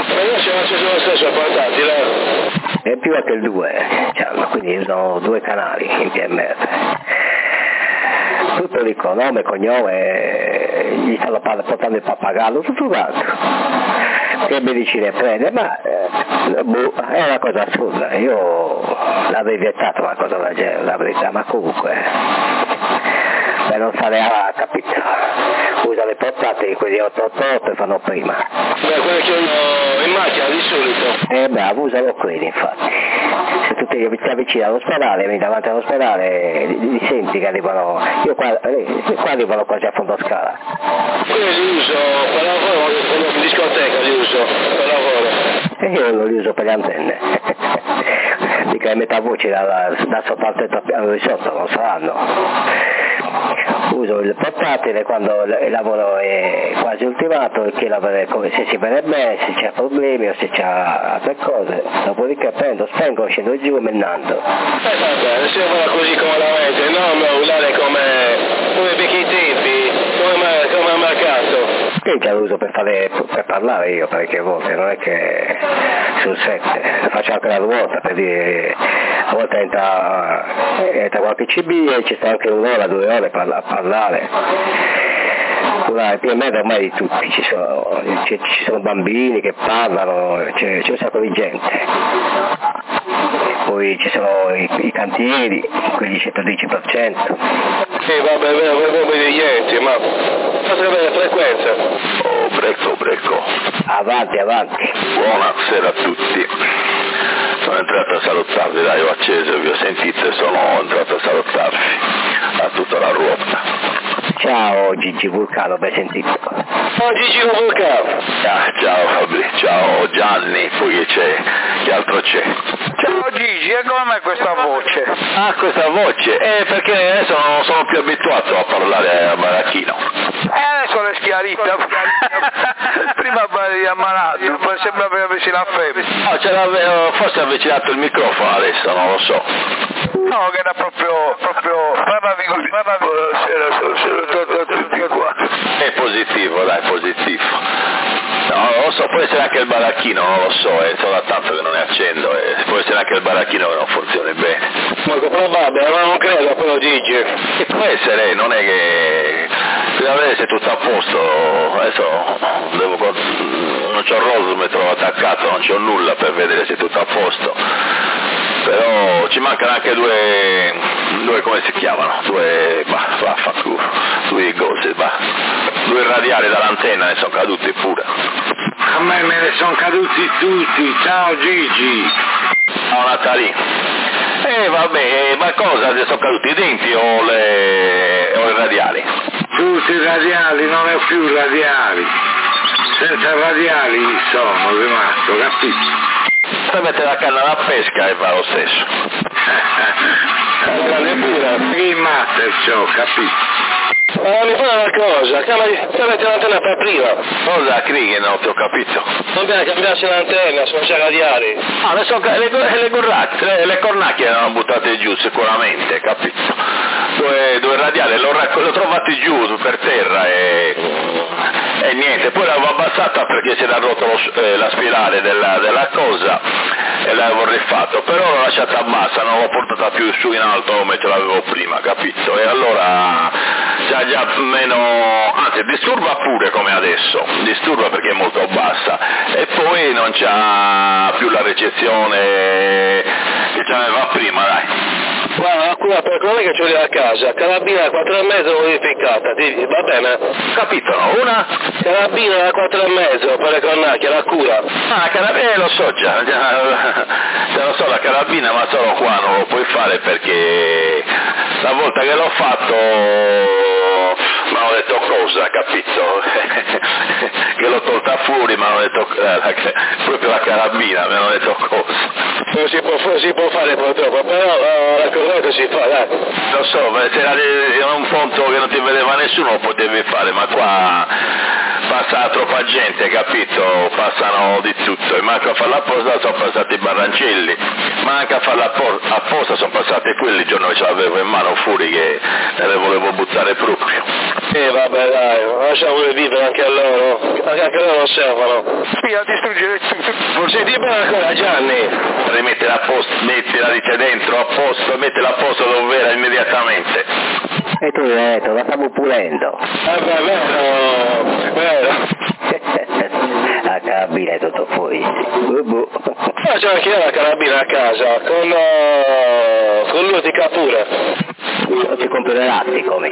Ma io ci ho acceso lo stesso al portatile. E più anche il due, cioè, quindi usano due canali in P M R. Tutto lì con nome, cognome, gli stanno portando il pappagallo, tutto quanto. Che medicine prende, ma eh, boh, è una cosa assurda. Io l'avrei vietato una cosa del genere, la verità, ma comunque per non stare a capito. Usa le portate quelli otto otto otto e fanno prima. Beh, quelli che ho in macchina di solito. Eh bravo, usano quelli infatti. Se tu ti avvicini all'ospedale, vieni davanti all'ospedale, li, li senti che arrivano, io qua, eh, qua arrivano quasi a fondo scala. Quelli li uso per lavoro, in discoteca li uso per lavoro. E io non li uso per le antenne. Mica le metà voci da, da sotto al tetto al sotto, non saranno. Uso il portatile quando il lavoro è quasi ultimato, e che lavora come se si vede bene, se c'è problemi o se c'è altre cose, dopodiché prendo, spengo, scendo giù e mennando. Eh vabbè, se va così come la mente, non usare come, come vecchi tempi, come, come al mercato. Io già lo uso per, fare, per parlare io parecchie volte, non è che sul set, faccio anche la ruota per dire, a volte entra, entra qualche C B e ci sta anche un'ora, due ore a parlare. Ora, il P M R ormai di tutti, ci sono, ci, ci sono bambini che parlano, c'è, c'è un sacco di gente. Poi ci sono i, i cantieri, quelli centodieci per cento. Sì, vabbè, avevo degli enti, ma potrebbe la frequenza. Oh, brecco, brecco. Avanti, avanti. Buonasera a tutti. Sono entrato a salutarvi, dai, ho acceso, vi ho sentito e sono entrato a salutarvi a tutta la ruota. Ciao Gigi Vulcano, ben sentito. Ciao Gigi Vulcano. Ah, ciao Fabri, ciao Gianni, poi che c'è, che altro c'è? Ciao Gigi, e come mai questa voce? Ah, questa voce? Eh, perché adesso non sono più abituato a parlare a baracchino. Eh, adesso l'è schiarita. Prima eri ammalato, sembra che avessi la febbre. No, ce l'avevo, forse ho avvicinato il microfono adesso, non lo so. No, che era proprio, proprio, parlavi così, parlavi buonasera, tutti qua. È positivo, dai, positivo. No, non lo so, può essere anche il baracchino, non lo so, è solo da tanto che non ne accendo, e può essere anche il baracchino che non funzioni bene. Molto probabile, ma non credo, però Gigi. E può essere, non è che bisogna vedere se è tutto a posto, adesso devo, non c'ho il roso, mi trovo attaccato, non c'ho nulla per vedere se è tutto a posto. Però ci mancano anche due, due come si chiamano, due, bah, vaffanculo, due cose, bah, due radiali dall'antenna ne sono caduti pure. A me me ne sono caduti tutti, ciao Gigi. Ciao Natali. Eh vabbè, ma cosa, ne sono caduti i denti o, le, o i radiali? Tutti i radiali, non è più radiali, senza radiali sono rimasto, capito? Sta mette la canna da pesca e va lo stesso. Che master c'ho, capito? Ah, mi fa una cosa, cambiate l'antenna per prima. Cosa Krieger, non ti ho capito. Non bisogna cambiarsi l'antenna, sono già radiali. Ah, le, so, le, le, le, le cornacchie erano buttate giù sicuramente, capito? Due, due radiali, l'ho, l'ho trovati giù per terra e, e niente, poi l'avevo abbassata perché si era rotto lo, eh, la spirale della, della cosa e l'avevo rifatto, però l'ho lasciata bassa, non l'ho portata più su in alto come ce l'avevo prima, capito? E allora c'ha già meno, anzi disturba pure come adesso, disturba perché è molto bassa e poi non c'ha più la ricezione che c'aveva prima, dai. Guarda, qua per quello che c'ho lì a casa, carabina da quattro e mezzo modificata, va bene? Capito, no? Una? Carabina da quattro e mezzo per le cornacchie, la cura. Ah, la carabina, eh, lo so già, già, già lo so la carabina, ma solo qua non lo puoi fare perché la volta che l'ho fatto mi hanno detto cosa, capito? Che l'ho tolta fuori, mi hanno detto eh, proprio la carabina, mi hanno detto cosa. Non si può, si può fare purtroppo, però uh, la corrente si fa, dai. Lo so, se era un ponto che non ti vedeva nessuno lo potevi fare, ma qua passa troppa gente, capito? Passano di tutto, e manca a farla apposta sono passati i barrancelli, ma anche a farla apposta sono passati quelli, il giorno che ce l'avevo in mano fuori che ne volevo buttare proprio. Eh vabbè dai, lasciamole vivere anche a loro, anche, anche loro osservano. Sì, a distruggere tutto. Senti bene ancora Gianni. Rimettila a posto, mettila di dentro a posto, mettila a posto dove era immediatamente. E tu hai detto, la stiamo pulendo. Eh beh, vero, vero. La carabina è tutto fuori. Ma c'è anche io la carabina a casa, con, uh, con l'utica pure. Non ci compro le ratti come?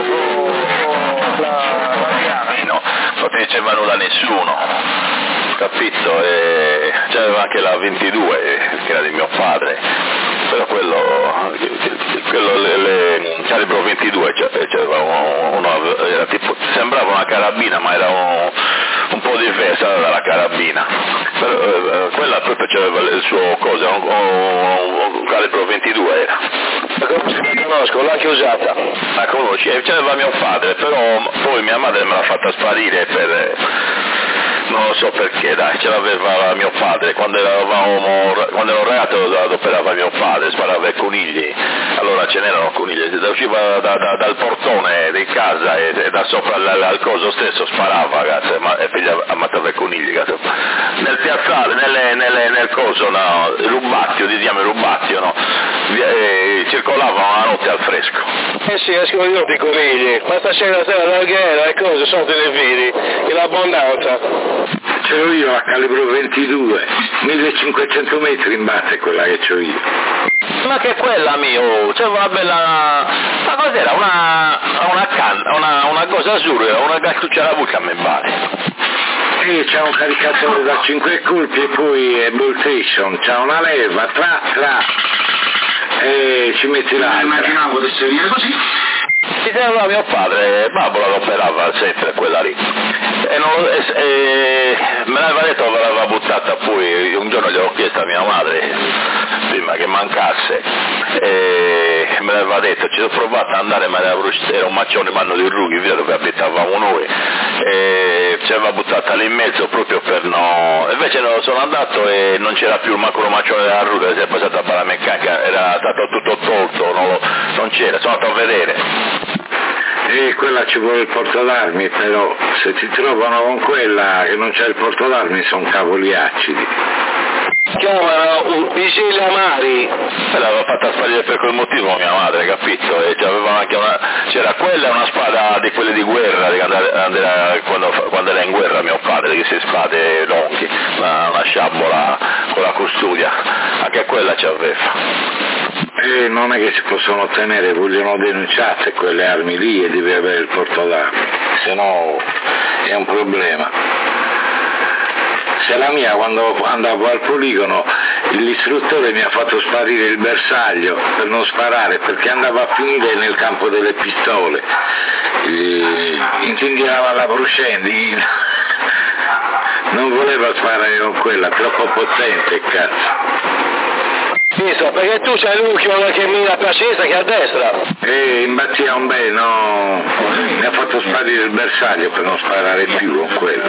No, non ti diceva nulla nessuno, capito? E c'aveva anche la ventidue, che era di mio padre, però quello, quello le, le, calibro ventidue, c'aveva uno, uno, era tipo, sembrava una carabina, ma era un, un po' diversa dalla carabina, però, eh, quella proprio c'aveva il suo cosa, un, un, un calibro ventidue era. La conosco, l'ho anche usata. La conosci? C'aveva mio padre, però poi mia madre me l'ha fatta sparire per... non lo so perché, dai, ce l'aveva mio padre, quando eravamo, quando ero ragazzo adoperava mio padre, sparava i conigli, allora ce n'erano conigli, usciva da, da, dal portone di casa e, e da sopra al, al coso stesso sparava, ragazzi, ma, e pigliava, ammazzava i conigli, ragazzi. Nel piazzale, nelle, nelle, nel coso, no, il rubattio, diciamo il rubattio, no, e, circolavano la notte al fresco. Eh sì, escono io i conigli, ma stasera sera l'alghera e cose sono te le vedi, in abbondanza. Ce l'ho io a calibro ventidue, millecinquecento metri in base quella che c'ho io. Ma che quella mio, c'è una bella... ma cos'era? Una, una canna, una, una cosa azzurra, una gattuccia alla buca a me pare. Sì, c'è un caricatore da cinque colpi e poi è voltation, c'ha una leva, tra, tra, e ci metti là. Immaginavo potesse venire così. Ci teneva mio padre, Babbo la operava sempre quella lì. E, non, e, e me l'aveva detto, me l'aveva buttata poi, un giorno gliel'ho chiesta a mia madre, prima che mancasse, e me l'aveva detto, ci ho provato ad andare, ma era un maccione manno di rughi, via dove abitavamo noi, e ci aveva buttata lì in mezzo proprio per no... invece non sono andato e non c'era più il macro maccione della ruga, si è passata a bala meccanica, era stato tutto tolto, non, lo, non c'era, sono andato a vedere. E quella ci vuole il portadarmi, però se ti trovano con quella che non c'è il portadarmi sono cavoli acidi. Chiamano vigili amari. Me l'aveva fatta sparire per quel motivo mia madre, capito? E c'aveva anche una... c'era quella e una spada di quelle di guerra, di andare, andare, quando, quando era in guerra mio padre, che si spade longhi, una, una sciabola con la custodia, anche quella c'aveva. E non è che si possono ottenere, vogliono denunciare quelle armi lì e devi avere il portadarmi, se no è un problema. Se la mia, quando andavo al poligono, l'istruttore mi ha fatto sparire il bersaglio per non sparare, perché andava a finire nel campo delle pistole, incendiava la Bruscendi, non voleva sparare con quella, troppo potente, cazzo. Visto, perché tu c'hai l'occhio che mira più a sinistra che a destra. E imbattia un bel, no, mi ha fatto sparire il bersaglio per non sparare più con quello.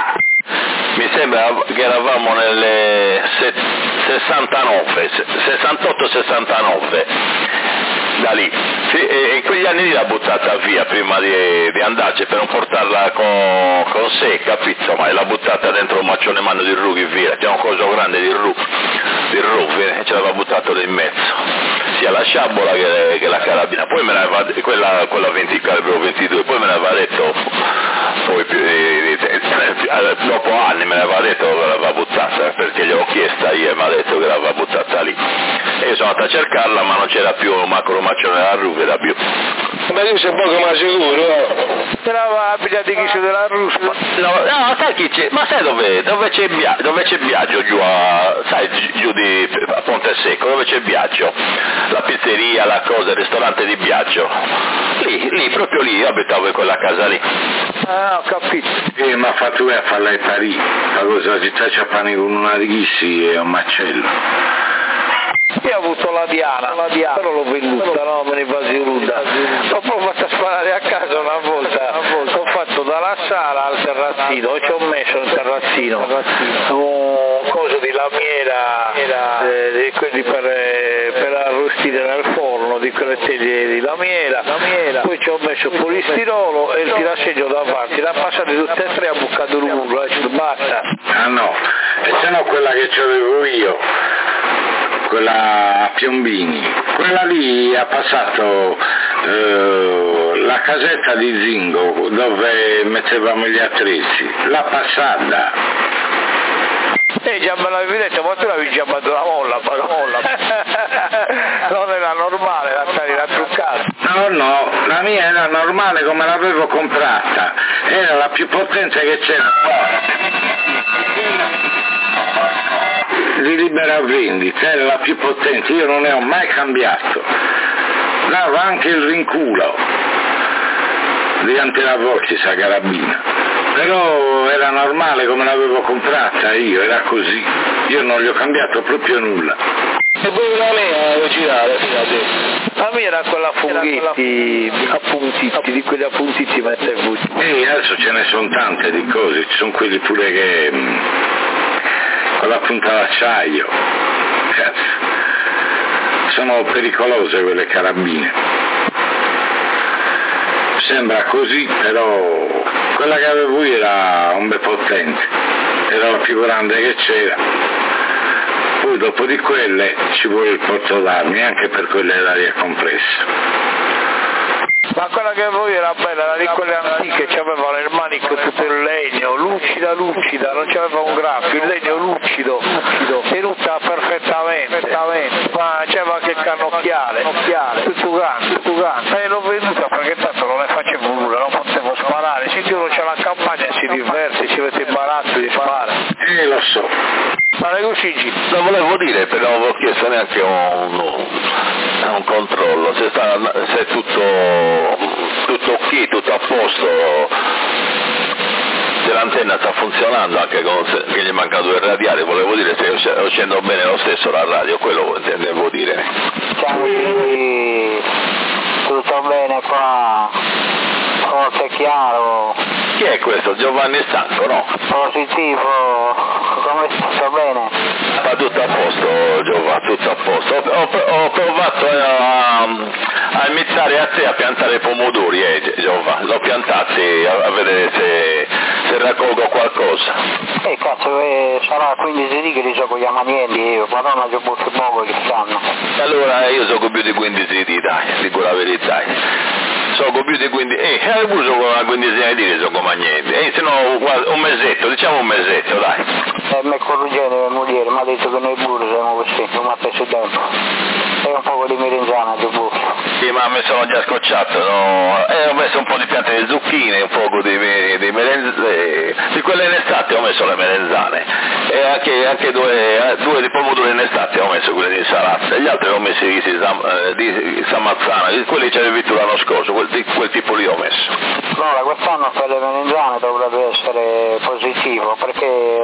Mi sembra che eravamo nelle sessantanove, sessantotto sessantanove, da lì. Sì, e in quegli anni lì l'ha buttata via prima di, di andarci per non portarla con, con sé, capito? Ma l'ha buttata dentro un maccione mano di rughi via, c'è un coso grande di rughi, di rughi e ce l'aveva buttato lì in mezzo. Sia la sciabola che, che la carabina, poi me l'aveva, quella, quella venti, calibro ventidue, poi me l'aveva detto, poi più, eh, eh, dopo anni me l'aveva detto che l'aveva buttata, perché gliel'ho chiesta io e mi ha detto che l'aveva buttata lì. E io sono andato a cercarla, ma non c'era più un macro maccione della ruga, era più. Ma tu sei poco ma sicuro? Te l'aveva pigliato chi c'è della ruspa. No, no, sai chi c'è? Ma sai dove, dove c'è Biagio? Dove c'è Biagio giù a, sai, giù di a Ponte Secco, dove c'è Biagio? La pizzeria, la cosa, il ristorante di Biagio. Lì, lì, proprio lì, io abitavo in quella casa lì. Ah, ho capito. E mi ha fatto a farla in Parigi, la cosa, la città c'ha pane con una righissi e un macello. Io ho avuto la Diana, la Diana, però l'ho venduta, no, me ne vasi ruda. Dopo l'ho fatta sparare a casa una volta, una volta. Ho fatto dalla sala al terrazzino, ci ho messo un terrazzino, un coso di lamiera, eh, di quelli per, eh, per arrostire nel forno, di quelle teglie di lamiera, poi ci ho messo il polistirolo e il tirasegno davanti, l'ha passata tutte e tre a buccato l'urlo, e basta. Ah no, e se no quella che c'avevo io, quella a Piombini, quella lì ha passato eh, la casetta di zingo dove mettevamo gli attrezzi, l'ha passata. E già me l'avevi detto, ma tu l'avevi già fatto la molla, ma la molla. Non era normale, la era truccata. No, no, la mia era normale come l'avevo comprata, era la più potente che c'era di libera vendita, era la più potente, io non ne ho mai cambiato, dava anche il rinculo di antilavocci sta carabina, però era normale come l'avevo comprata io, era così, io non gli ho cambiato proprio nulla. E poi la mia a girare fino a te. La mia era quella a funghetti, appuntiti, di quelli appuntiti mette e butti. E adesso ce ne sono tante di cose, ci sono quelli pure che mh, con la punta d'acciaio, cazzo, sono pericolose quelle carabine. Sembra così, però quella che avevo io era un bel potente, era la più grande che c'era. Poi dopo di quelle ci vuole il porto d'armi, anche per quelle d'aria compressa. Ma quella che voi era bella, era di quelle antiche, c'aveva nel manico tutto il legno, lucida, lucida, non c'aveva un graffio, il legno lucido, lucido, tenuta perfettamente, perfettamente. Ma c'aveva anche il cannocchiale, tutto grande, tutto grande. E l'ho venduta perché tanto non ne facevo nulla, non potevo sparare, se uno c'è la campagna si diverte, ci mette imbarazzo di sparare. Eh, lo so. Ma le Cuscigi? Non volevo dire, però non avevo chiesto neanche un, un controllo, se, sta, se è tutto, tutto ok, tutto a posto, se l'antenna sta funzionando, anche con, se, che gli è mancato il radiale, volevo dire se io scendo bene lo stesso la radio, quello intendevo dire. Ciao, sì, tutto bene qua, forte e chiaro. Chi è questo? Giovanni Stanco, no? Positivo, come sta bene? Sta tutto a posto, Giovanni, tutto a posto. Ho, ho, ho provato a, a iniziare a te a piantare pomodori, eh, Giovanni, l'ho piantati a, a vedere se, se raccolgo qualcosa. Eh cazzo, eh, sarà quindici righe che li gioco gli amanienti io, madonna che butti poco che stanno. Allora io so più di quindici di dai, dico la verità. So più di quindici, eh, eh pure so una quindicina di so come niente, eh, se no un mesetto, diciamo un mesetto, dai. Eh, mi è corruggente mia moglie, mi ha detto che noi pure siamo così, non mi ha preso tempo. E un po' di merenzana di buco. Sì, ma mi sono già scocciato, no? E ho messo un po' di piante di zucchine, un po' di, di merenzane, di quelle in estate ho messo le merenzane, e anche, anche due, due di pomodori in estate ho messo quelle di insalata, e gli altri ho messo di, di, di samazzana, quelli che avevi tu l'anno scorso, quel, quel tipo lì ho messo. Allora, quest'anno per le merenzane dovrebbe essere positivo, perché